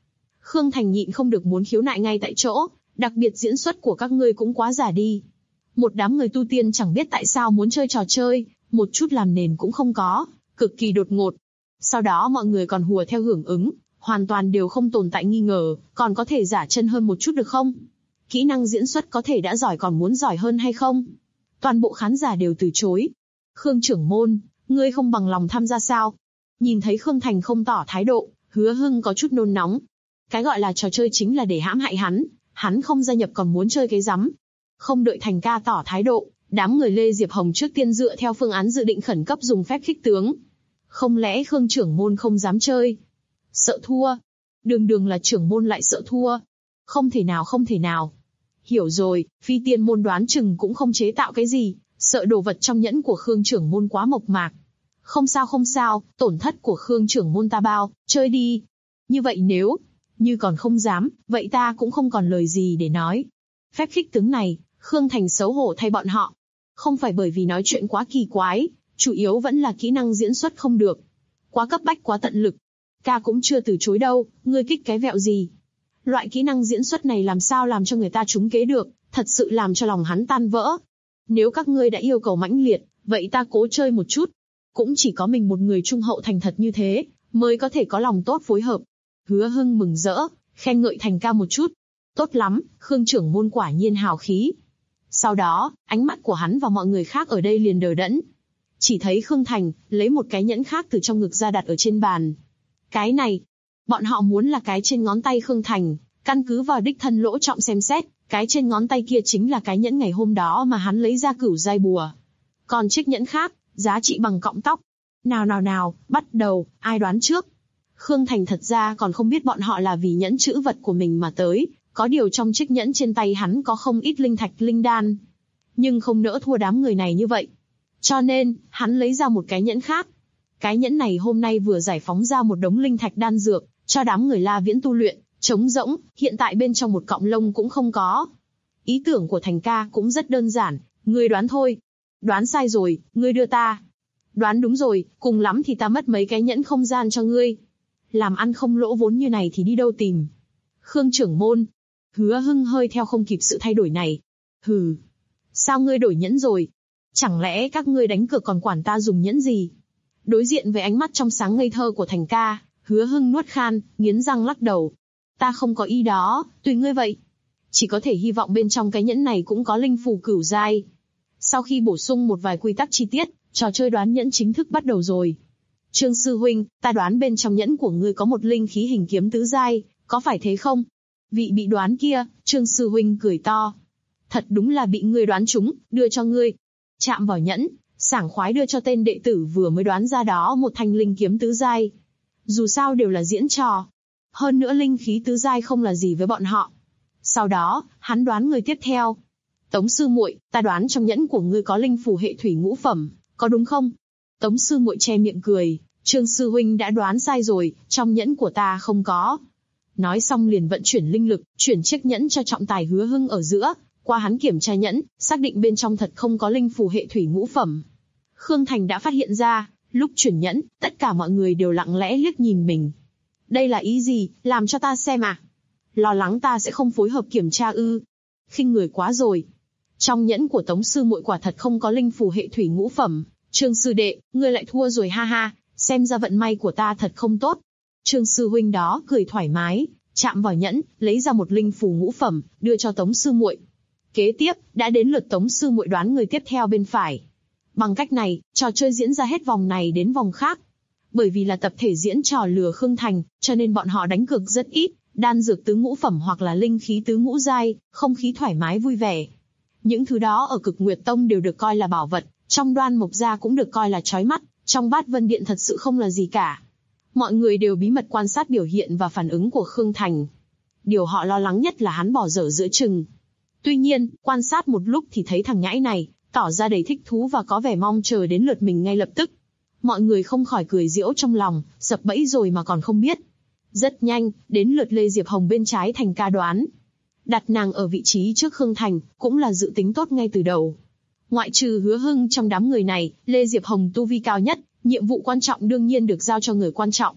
Khương Thành nhịn không được muốn khiếu nại ngay tại chỗ, đặc biệt diễn xuất của các ngươi cũng quá giả đi. Một đám người tu tiên chẳng biết tại sao muốn chơi trò chơi, một chút làm nền cũng không có, cực kỳ đột ngột. Sau đó mọi người còn hùa theo hưởng ứng, hoàn toàn đều không tồn tại nghi ngờ, còn có thể giả chân hơn một chút được không? Kỹ năng diễn xuất có thể đã giỏi còn muốn giỏi hơn hay không? Toàn bộ khán giả đều từ chối. Khương trưởng môn, ngươi không bằng lòng tham gia sao? Nhìn thấy Khương Thành không tỏ thái độ, Hứa Hưng có chút nôn nóng. Cái gọi là trò chơi chính là để hãm hại hắn không gia nhập còn muốn chơi cái rắm. Không đợi Thành ca tỏ thái độ, đám người Lê Diệp Hồng trước tiên dựa theo phương án dự định khẩn cấp dùng phép khích tướng. Không lẽ Khương trưởng môn không dám chơi? Sợ thua? Đường là trưởng môn lại sợ thua? Không thể nào. Hiểu rồi, phi tiên môn đoán chừng cũng không chế tạo cái gì, sợ đồ vật trong nhẫn của Khương trưởng môn quá mộc mạc. Không sao, tổn thất của Khương trưởng môn ta bao, chơi đi. Như vậy nếu như còn không dám, vậy ta cũng không còn lời gì để nói. Phép khích tướng này, Khương Thành xấu hổ thay bọn họ. Không phải bởi vì nói chuyện quá kỳ quái, chủ yếu vẫn là kỹ năng diễn xuất không được. Quá cấp bách quá tận lực. Ca cũng chưa từ chối đâu, ngươi kích cái vẹo gì. Loại kỹ năng diễn xuất này làm sao làm cho người ta trúng kế được, thật sự làm cho lòng hắn tan vỡ. Nếu các ngươi đã yêu cầu mãnh liệt, vậy ta cố chơi một chút. Cũng chỉ có mình một người trung hậu thành thật như thế, mới có thể có lòng tốt phối hợp. Hứa Hưng mừng rỡ, khen ngợi Thành ca một chút. Tốt lắm, Khương trưởng môn quả nhiên hào khí. Sau đó, ánh mắt của hắn và mọi người khác ở đây liền đờ đẫn. Chỉ thấy Khương Thành lấy một cái nhẫn khác từ trong ngực ra đặt ở trên bàn. Cái này, bọn họ muốn là cái trên ngón tay Khương Thành, căn cứ vào đích thân lỗ trọng xem xét, cái trên ngón tay kia chính là cái nhẫn ngày hôm đó mà hắn lấy ra cửu giai bùa. Còn chiếc nhẫn khác, giá trị bằng cọng tóc. Nào, bắt đầu, ai đoán trước? Khương Thành thật ra còn không biết bọn họ là vì nhẫn chữ vật của mình mà tới, có điều trong chiếc nhẫn trên tay hắn có không ít linh thạch linh đan. Nhưng không nỡ thua đám người này như vậy. Cho nên, hắn lấy ra một cái nhẫn khác. Cái nhẫn này hôm nay vừa giải phóng ra một đống linh thạch đan dược, cho đám người La Viễn tu luyện, trống rỗng, hiện tại bên trong một cọng lông cũng không có. Ý tưởng của Thành ca cũng rất đơn giản, ngươi đoán thôi. Đoán sai rồi, ngươi đưa ta. Đoán đúng rồi, cùng lắm thì ta mất mấy cái nhẫn không gian cho ngươi. Làm ăn không lỗ vốn như này thì đi đâu tìm. Khương trưởng môn. Hứa Hưng hơi theo không kịp sự thay đổi này. Hừ. Sao ngươi đổi nhẫn rồi? Chẳng lẽ các ngươi đánh cược còn quản ta dùng nhẫn gì? Đối diện với ánh mắt trong sáng ngây thơ của Thành ca, Hứa Hưng nuốt khan, nghiến răng lắc đầu. Ta không có ý đó, tùy ngươi vậy. Chỉ có thể hy vọng bên trong cái nhẫn này cũng có linh phù cửu giai. Sau khi bổ sung một vài quy tắc chi tiết, trò chơi đoán nhẫn chính thức bắt đầu rồi. Trương sư huynh, ta đoán bên trong nhẫn của ngươi có một linh khí hình kiếm tứ giai, có phải thế không? Vị bị đoán kia, Trương sư huynh cười to. Thật đúng là bị ngươi đoán trúng, đưa cho ngươi. Chạm vào nhẫn, sảng khoái đưa cho tên đệ tử vừa mới đoán ra đó một thanh linh kiếm tứ giai. Dù sao đều là diễn trò. Hơn nữa linh khí tứ giai không là gì với bọn họ. Sau đó, hắn đoán người tiếp theo. Tống sư muội, ta đoán trong nhẫn của ngươi có linh phù hệ thủy ngũ phẩm, có đúng không? Tống sư muội che miệng cười, Trương sư huynh đã đoán sai rồi, trong nhẫn của ta không có. Nói xong liền vận chuyển linh lực, chuyển chiếc nhẫn cho trọng tài Hứa Hưng ở giữa, qua hắn kiểm tra nhẫn, xác định bên trong thật không có linh phù hệ thủy ngũ phẩm. Khương Thành đã phát hiện ra, lúc chuyển nhẫn, tất cả mọi người đều lặng lẽ liếc nhìn mình. Đây là ý gì, làm cho ta xem à? Lo lắng ta sẽ không phối hợp kiểm tra ư? Khinh người quá rồi. Trong nhẫn của Tống sư muội quả thật không có linh phù hệ thủy ngũ phẩm. Trương sư đệ, ngươi lại thua rồi ha ha, xem ra vận may của ta thật không tốt. Trương sư huynh đó cười thoải mái, chạm vào nhẫn, lấy ra một linh phù ngũ phẩm, đưa cho Tống sư muội. Kế tiếp, đã đến lượt Tống sư muội đoán người tiếp theo bên phải. Bằng cách này, trò chơi diễn ra hết vòng này đến vòng khác. Bởi vì là tập thể diễn trò lừa Khương Thành, cho nên bọn họ đánh cược rất ít, đan dược tứ ngũ phẩm hoặc là linh khí tứ ngũ giai, không khí thoải mái vui vẻ. Những thứ đó ở Cực Nguyệt Tông đều được coi là bảo vật, trong Đoan Mộc Gia cũng được coi là chói mắt, trong Bát Vân Điện thật sự không là gì cả. Mọi người đều bí mật quan sát biểu hiện và phản ứng của Khương Thành. Điều họ lo lắng nhất là hắn bỏ dở giữa chừng. Tuy nhiên, quan sát một lúc thì thấy thằng nhãi này, tỏ ra đầy thích thú và có vẻ mong chờ đến lượt mình ngay lập tức. Mọi người không khỏi cười giễu trong lòng, sập bẫy rồi mà còn không biết. Rất nhanh, đến lượt Lê Diệp Hồng bên trái Thành ca đoán. Đặt nàng ở vị trí trước Khương Thành, cũng là dự tính tốt ngay từ đầu. Ngoại trừ Hứa Hưng trong đám người này, Lê Diệp Hồng tu vi cao nhất, nhiệm vụ quan trọng đương nhiên được giao cho người quan trọng.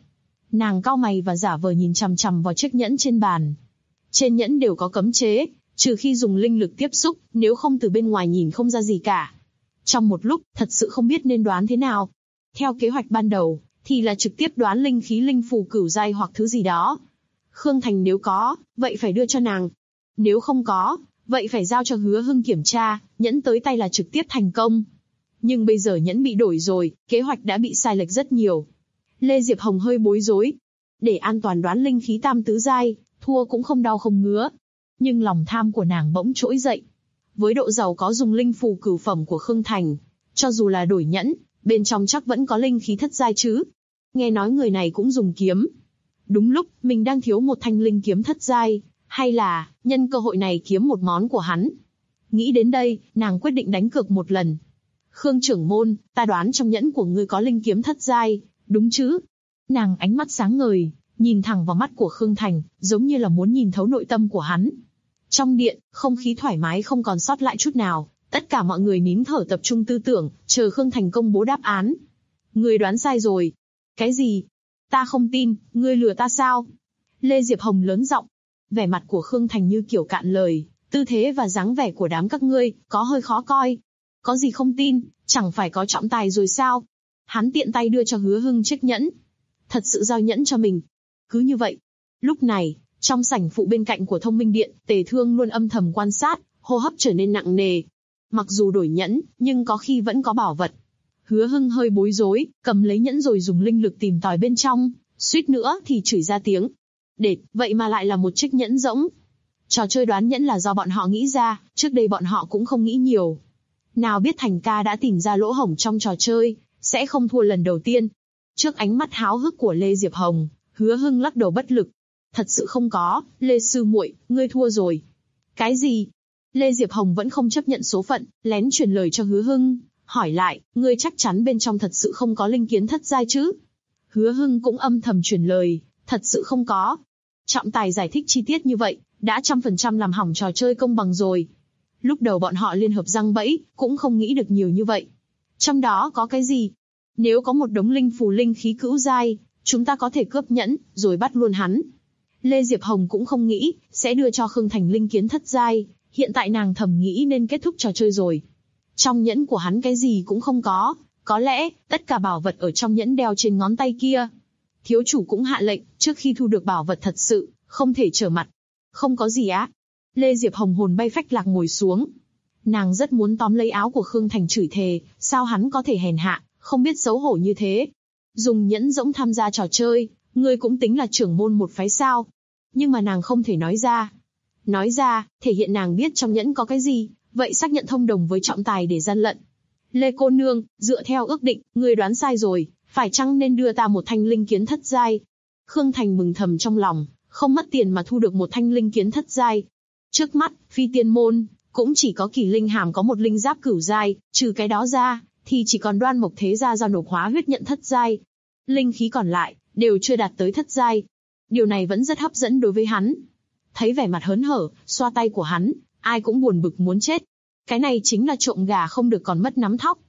Nàng cau mày và giả vờ nhìn chằm chằm vào chiếc nhẫn trên bàn. Trên nhẫn đều có cấm chế, trừ khi dùng linh lực tiếp xúc, nếu không từ bên ngoài nhìn không ra gì cả. Trong một lúc, thật sự không biết nên đoán thế nào. Theo kế hoạch ban đầu, thì là trực tiếp đoán linh khí linh phù cửu giai hoặc thứ gì đó. Khương Thành nếu có, vậy phải đưa cho nàng. Nếu không có, vậy phải giao cho Hứa Hưng kiểm tra, nhẫn tới tay là trực tiếp thành công. Nhưng bây giờ nhẫn bị đổi rồi, kế hoạch đã bị sai lệch rất nhiều. Lê Diệp Hồng hơi bối rối. Để an toàn đoán linh khí tam tứ giai, thua cũng không đau không ngứa. Nhưng lòng tham của nàng bỗng trỗi dậy. Với độ giàu có dùng linh phù cửu phẩm của Khương Thành, cho dù là đổi nhẫn, bên trong chắc vẫn có linh khí thất giai chứ. Nghe nói người này cũng dùng kiếm. Đúng lúc, mình đang thiếu một thanh linh kiếm thất giai, hay là, nhân cơ hội này kiếm một món của hắn. Nghĩ đến đây, nàng quyết định đánh cược một lần. Khương trưởng môn, ta đoán trong nhẫn của ngươi có linh kiếm thất giai, đúng chứ? Nàng ánh mắt sáng ngời, nhìn thẳng vào mắt của Khương Thành, giống như là muốn nhìn thấu nội tâm của hắn. Trong điện, không khí thoải mái không còn sót lại chút nào, tất cả mọi người nín thở tập trung tư tưởng, chờ Khương Thành công bố đáp án. Ngươi đoán sai rồi. Cái gì? Ta không tin, ngươi lừa ta sao? Lê Diệp Hồng lớn giọng. Vẻ mặt của Khương Thành như kiểu cạn lời, tư thế và dáng vẻ của đám các ngươi, có hơi khó coi. Có gì không tin, chẳng phải có trọng tài rồi sao? Hắn tiện tay đưa cho Hứa Hưng chiếc nhẫn. Thật sự giao nhẫn cho mình. Cứ như vậy. Lúc này, trong sảnh phụ bên cạnh của Thông Minh Điện, Tề Thương luôn âm thầm quan sát, hô hấp trở nên nặng nề. Mặc dù đổi nhẫn, nhưng có khi vẫn có bảo vật. Hứa Hưng hơi bối rối, cầm lấy nhẫn rồi dùng linh lực tìm tòi bên trong, suýt nữa thì chửi ra tiếng. Đệt, vậy mà lại là một chiếc nhẫn rỗng. Trò chơi đoán nhẫn là do bọn họ nghĩ ra, trước đây bọn họ cũng không nghĩ nhiều. Nào biết Thành ca đã tìm ra lỗ hổng trong trò chơi, sẽ không thua lần đầu tiên. Trước ánh mắt háo hức của Lê Diệp Hồng, Hứa Hưng lắc đầu bất lực. Thật sự không có, Lê sư muội, ngươi thua rồi. Cái gì? Lê Diệp Hồng vẫn không chấp nhận số phận, lén truyền lời cho Hứa Hưng, hỏi lại, ngươi chắc chắn bên trong thật sự không có linh kiếm thất giai chứ? Hứa Hưng cũng âm thầm truyền lời, thật sự không có. Trọng tài giải thích chi tiết như vậy, đã 100% làm hỏng trò chơi công bằng rồi. Lúc đầu bọn họ liên hợp giăng bẫy, cũng không nghĩ được nhiều như vậy. Trong đó có cái gì? Nếu có một đống linh phù linh khí cữu giai, chúng ta có thể cướp nhẫn, rồi bắt luôn hắn. Lê Diệp Hồng cũng không nghĩ, sẽ đưa cho Khương Thành linh kiếm thất giai, hiện tại nàng thầm nghĩ nên kết thúc trò chơi rồi. Trong nhẫn của hắn cái gì cũng không có lẽ, tất cả bảo vật ở trong nhẫn đeo trên ngón tay kia. Thiếu chủ cũng hạ lệnh, trước khi thu được bảo vật thật sự, không thể trở mặt. Không có gì á. Lê Diệp Hồng hồn bay phách lạc ngồi xuống. Nàng rất muốn tóm lấy áo của Khương Thành chửi thề, sao hắn có thể hèn hạ, không biết xấu hổ như thế. Dùng nhẫn rỗng tham gia trò chơi, ngươi cũng tính là trưởng môn một phái sao. Nhưng mà nàng không thể nói ra. Nói ra, thể hiện nàng biết trong nhẫn có cái gì, vậy xác nhận thông đồng với trọng tài để gian lận. Lê cô nương, dựa theo ước định, ngươi đoán sai rồi, phải chăng nên đưa ta một thanh linh kiếm thất giai? Khương Thành mừng thầm trong lòng, không mất tiền mà thu được một thanh linh kiếm thất giai. Trước mắt, Phi Tiên môn cũng chỉ có Kỳ Linh Hàm có một linh giáp cửu giai, trừ cái đó ra, thì chỉ còn Đoan Mộc Thế gia giao nộp hóa huyết nhận thất giai. Linh khí còn lại đều chưa đạt tới thất giai. Điều này vẫn rất hấp dẫn đối với hắn. Thấy vẻ mặt hớn hở, xoa tay của hắn, ai cũng buồn bực muốn chết. Cái này chính là trộm gà không được còn mất nắm thóc.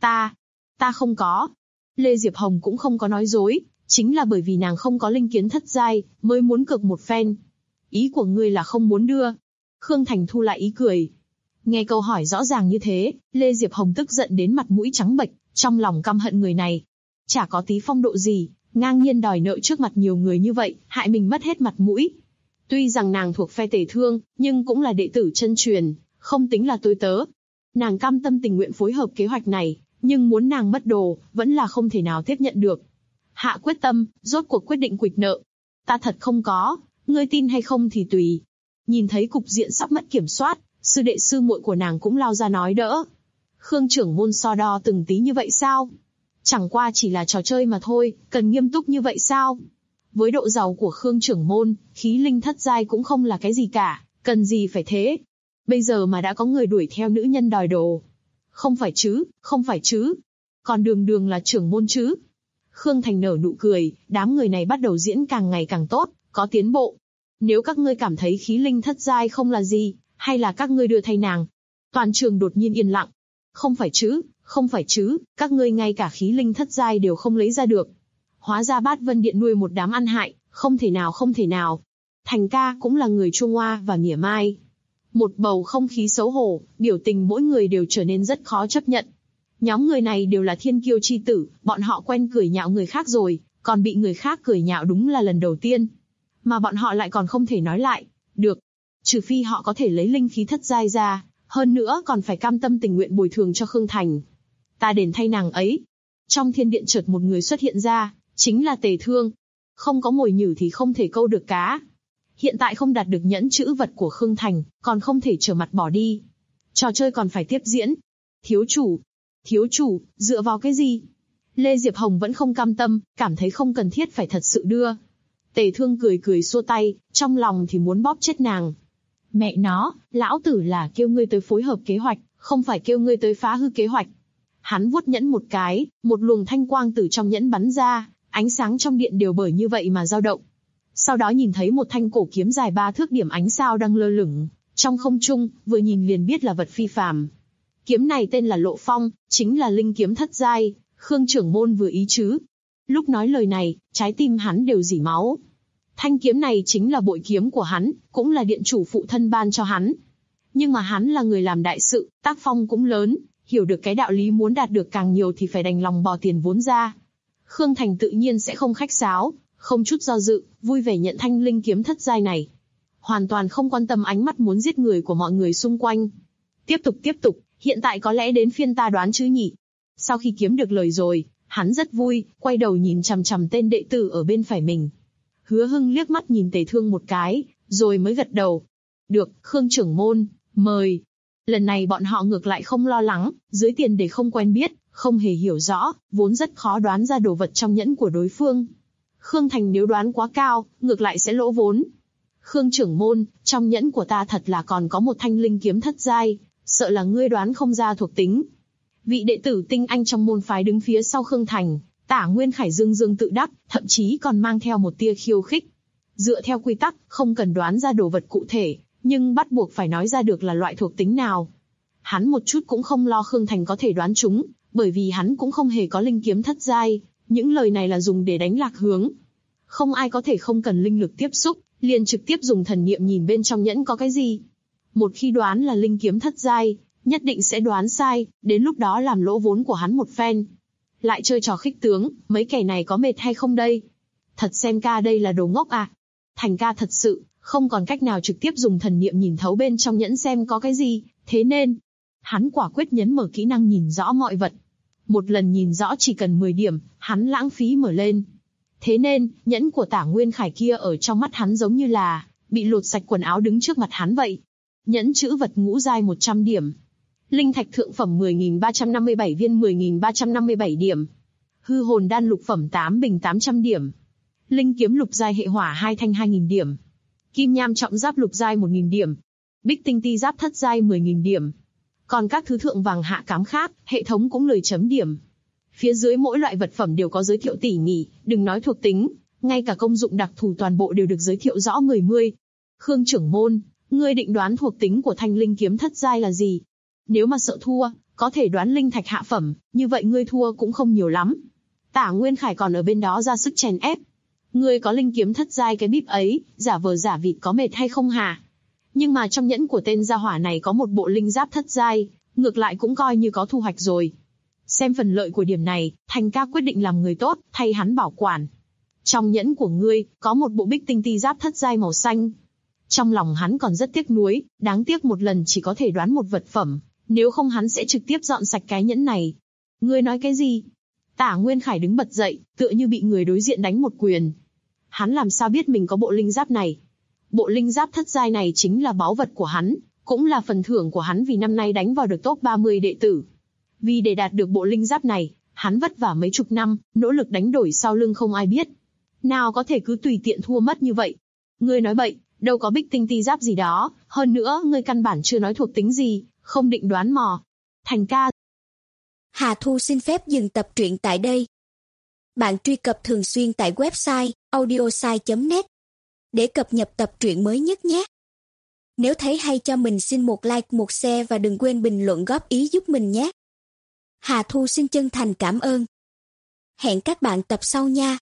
Ta không có. Lê Diệp Hồng cũng không có nói dối, chính là bởi vì nàng không có linh kiếm thất giai, mới muốn cược một phen. Ý của ngươi là không muốn đưa. Khương Thành thu lại ý cười. Nghe câu hỏi rõ ràng như thế, Lê Diệp Hồng tức giận đến mặt mũi trắng bệch, trong lòng căm hận người này. Chả có tí phong độ gì, ngang nhiên đòi nợ trước mặt nhiều người như vậy, hại mình mất hết mặt mũi. Tuy rằng nàng thuộc phe Tề Thương, nhưng cũng là đệ tử chân truyền, không tính là tôi tớ. Nàng cam tâm tình nguyện phối hợp kế hoạch này, nhưng muốn nàng mất đồ, vẫn là không thể nào tiếp nhận được. Hạ quyết tâm, rốt cuộc quyết định quỵt nợ. Ta thật không có, ngươi tin hay không thì tùy. Nhìn thấy cục diện sắp mất kiểm soát, sư đệ sư muội của nàng cũng lao ra nói đỡ. Khương trưởng môn so đo từng tí như vậy sao? Chẳng qua chỉ là trò chơi mà thôi, cần nghiêm túc như vậy sao? Với độ giàu của Khương trưởng môn, khí linh thất giai cũng không là cái gì cả, cần gì phải thế? Bây giờ mà đã có người đuổi theo nữ nhân đòi đồ. Không phải chứ. Còn đường là trưởng môn chứ. Khương Thành nở nụ cười, đám người này bắt đầu diễn càng ngày càng tốt, có tiến bộ. Nếu các ngươi cảm thấy khí linh thất giai không là gì, hay là các ngươi đưa thay nàng? Toàn trường đột nhiên yên lặng. Không phải chứ, các ngươi ngay cả khí linh thất giai đều không lấy ra được. Hóa ra Bát Vân Điện nuôi một đám ăn hại, không thể nào không thể nào. Thành ca cũng là người chua ngoa và mỉa mai. Một bầu không khí xấu hổ, biểu tình mỗi người đều trở nên rất khó chấp nhận. Nhóm người này đều là thiên kiêu chi tử, bọn họ quen cười nhạo người khác rồi, còn bị người khác cười nhạo đúng là lần đầu tiên. Mà bọn họ lại còn không thể nói lại, được. Trừ phi họ có thể lấy linh khí thất giai ra, hơn nữa còn phải cam tâm tình nguyện bồi thường cho Khương Thành. Ta đền thay nàng ấy. Trong thiên điện chợt một người xuất hiện ra, chính là Tề Thương. Không có mồi nhử thì không thể câu được cá. Hiện tại không đạt được nhẫn chữ vật của Khương Thành, còn không thể trở mặt bỏ đi. Trò chơi còn phải tiếp diễn. Thiếu chủ, dựa vào cái gì? Lê Diệp Hồng vẫn không cam tâm, cảm thấy không cần thiết phải thật sự đưa. Tề Thương cười cười xua tay, trong lòng thì muốn bóp chết nàng. Mẹ nó, lão tử là kêu ngươi tới phối hợp kế hoạch, không phải kêu ngươi tới phá hư kế hoạch. Hắn vuốt nhẫn một cái, một luồng thanh quang từ trong nhẫn bắn ra, ánh sáng trong điện đều bởi như vậy mà dao động. Sau đó nhìn thấy một thanh cổ kiếm dài 3 thước điểm ánh sao đang lơ lửng trong không trung, vừa nhìn liền biết là vật phi phàm. Kiếm này tên là Lộ Phong, chính là linh kiếm thất giai, Khương trưởng môn vừa ý chứ. Lúc nói lời này, trái tim hắn đều rỉ máu. Thanh kiếm này chính là bội kiếm của hắn, cũng là điện chủ phụ thân ban cho hắn. Nhưng mà hắn là người làm đại sự, tác phong cũng lớn, hiểu được cái đạo lý muốn đạt được càng nhiều thì phải đành lòng bỏ tiền vốn ra. Khương Thành tự nhiên sẽ không khách sáo, không chút do dự, vui vẻ nhận thanh linh kiếm thất giai này. Hoàn toàn không quan tâm ánh mắt muốn giết người của mọi người xung quanh. Tiếp tục, hiện tại có lẽ đến phiên ta đoán chứ nhỉ. Sau khi kiếm được lời rồi, hắn rất vui, quay đầu nhìn chằm chằm tên đệ tử ở bên phải mình. Hứa Hưng liếc mắt nhìn Tề Thương một cái, rồi mới gật đầu. Được, Khương trưởng môn, mời. Lần này bọn họ ngược lại không lo lắng, dưới tiền để không quen biết, không hề hiểu rõ, vốn rất khó đoán ra đồ vật trong nhẫn của đối phương. Khương Thành nếu đoán quá cao, ngược lại sẽ lỗ vốn. Khương trưởng môn, trong nhẫn của ta thật là còn có một thanh linh kiếm thất giai, sợ là ngươi đoán không ra thuộc tính. Vị đệ tử tinh anh trong môn phái đứng phía sau Khương Thành, Tả Nguyên Khải dương tự đắc, thậm chí còn mang theo một tia khiêu khích. Dựa theo quy tắc, không cần đoán ra đồ vật cụ thể, nhưng bắt buộc phải nói ra được là loại thuộc tính nào. Hắn một chút cũng không lo Khương Thành có thể đoán chúng, bởi vì hắn cũng không hề có linh kiếm thất giai, những lời này là dùng để đánh lạc hướng. Không ai có thể không cần linh lực tiếp xúc, liền trực tiếp dùng thần niệm nhìn bên trong nhẫn có cái gì. Một khi đoán là linh kiếm thất giai, nhất định sẽ đoán sai, đến lúc đó làm lỗ vốn của hắn một phen. Lại chơi trò khích tướng, mấy kẻ này có mệt hay không đây? Thật xem ca đây là đồ ngốc à? Thành ca thật sự, không còn cách nào trực tiếp dùng thần niệm nhìn thấu bên trong nhẫn xem có cái gì, thế nên, hắn quả quyết nhấn mở kỹ năng nhìn rõ mọi vật. Một lần nhìn rõ chỉ cần 10 điểm, hắn lãng phí mở lên. Thế nên, nhẫn của Tả Nguyên Khải kia ở trong mắt hắn giống như là bị lột sạch quần áo đứng trước mặt hắn vậy. Nhẫn chữ vật ngũ giai 100 điểm. Linh thạch thượng phẩm 10.357 viên 10.357 điểm. Hư hồn đan lục phẩm 8 bình 800 điểm. Linh kiếm lục giai hệ hỏa 2 thanh 2.000 điểm. Kim nham trọng giáp lục giai 1.000 điểm. Bích tinh ti giáp thất giai 10.000 điểm. Còn các thứ thượng vàng hạ cám khác, hệ thống cũng lời chấm điểm. Phía dưới mỗi loại vật phẩm đều có giới thiệu tỉ mỉ, đừng nói thuộc tính, ngay cả công dụng đặc thù toàn bộ đều được giới thiệu rõ mười mươi. Khương trưởng môn, ngươi định đoán thuộc tính của thanh linh kiếm thất giai là gì? Nếu mà sợ thua, có thể đoán linh thạch hạ phẩm, như vậy ngươi thua cũng không nhiều lắm. Tả Nguyên Khải còn ở bên đó ra sức chèn ép. Ngươi có linh kiếm thất giai cái bíp ấy, giả vờ giả vịt có mệt hay không hả? Nhưng mà trong nhẫn của tên gia hỏa này có một bộ linh giáp thất giai, ngược lại cũng coi như có thu hoạch rồi. Xem phần lợi của điểm này, Thành ca quyết định làm người tốt, thay hắn bảo quản. Trong nhẫn của ngươi, có một bộ bích tinh ti giáp thất giai màu xanh. Trong lòng hắn còn rất tiếc nuối, đáng tiếc một lần chỉ có thể đoán một vật phẩm, nếu không hắn sẽ trực tiếp dọn sạch cái nhẫn này. Ngươi nói cái gì? Tả Nguyên Khải đứng bật dậy, tựa như bị người đối diện đánh một quyền. Hắn làm sao biết mình có bộ linh giáp này? Bộ linh giáp thất giai này chính là báu vật của hắn, cũng là phần thưởng của hắn vì năm nay đánh vào được top 30 đệ tử. Vì để đạt được bộ linh giáp này, hắn vất vả mấy chục năm, nỗ lực đánh đổi sau lưng không ai biết. Nào có thể cứ tùy tiện thua mất như vậy? Ngươi nói bậy, đâu có bích tinh ti giáp gì đó, hơn nữa ngươi căn bản chưa nói thuộc tính gì, không định đoán mò. Thành ca. Hà Thu xin phép dừng tập truyện tại đây. Bạn truy cập thường xuyên tại website audiosai.net để cập nhật tập truyện mới nhất nhé. Nếu thấy hay cho mình xin một like, một share và đừng quên bình luận góp ý giúp mình nhé. Hà Thu xin chân thành cảm ơn. Hẹn các bạn tập sau nha.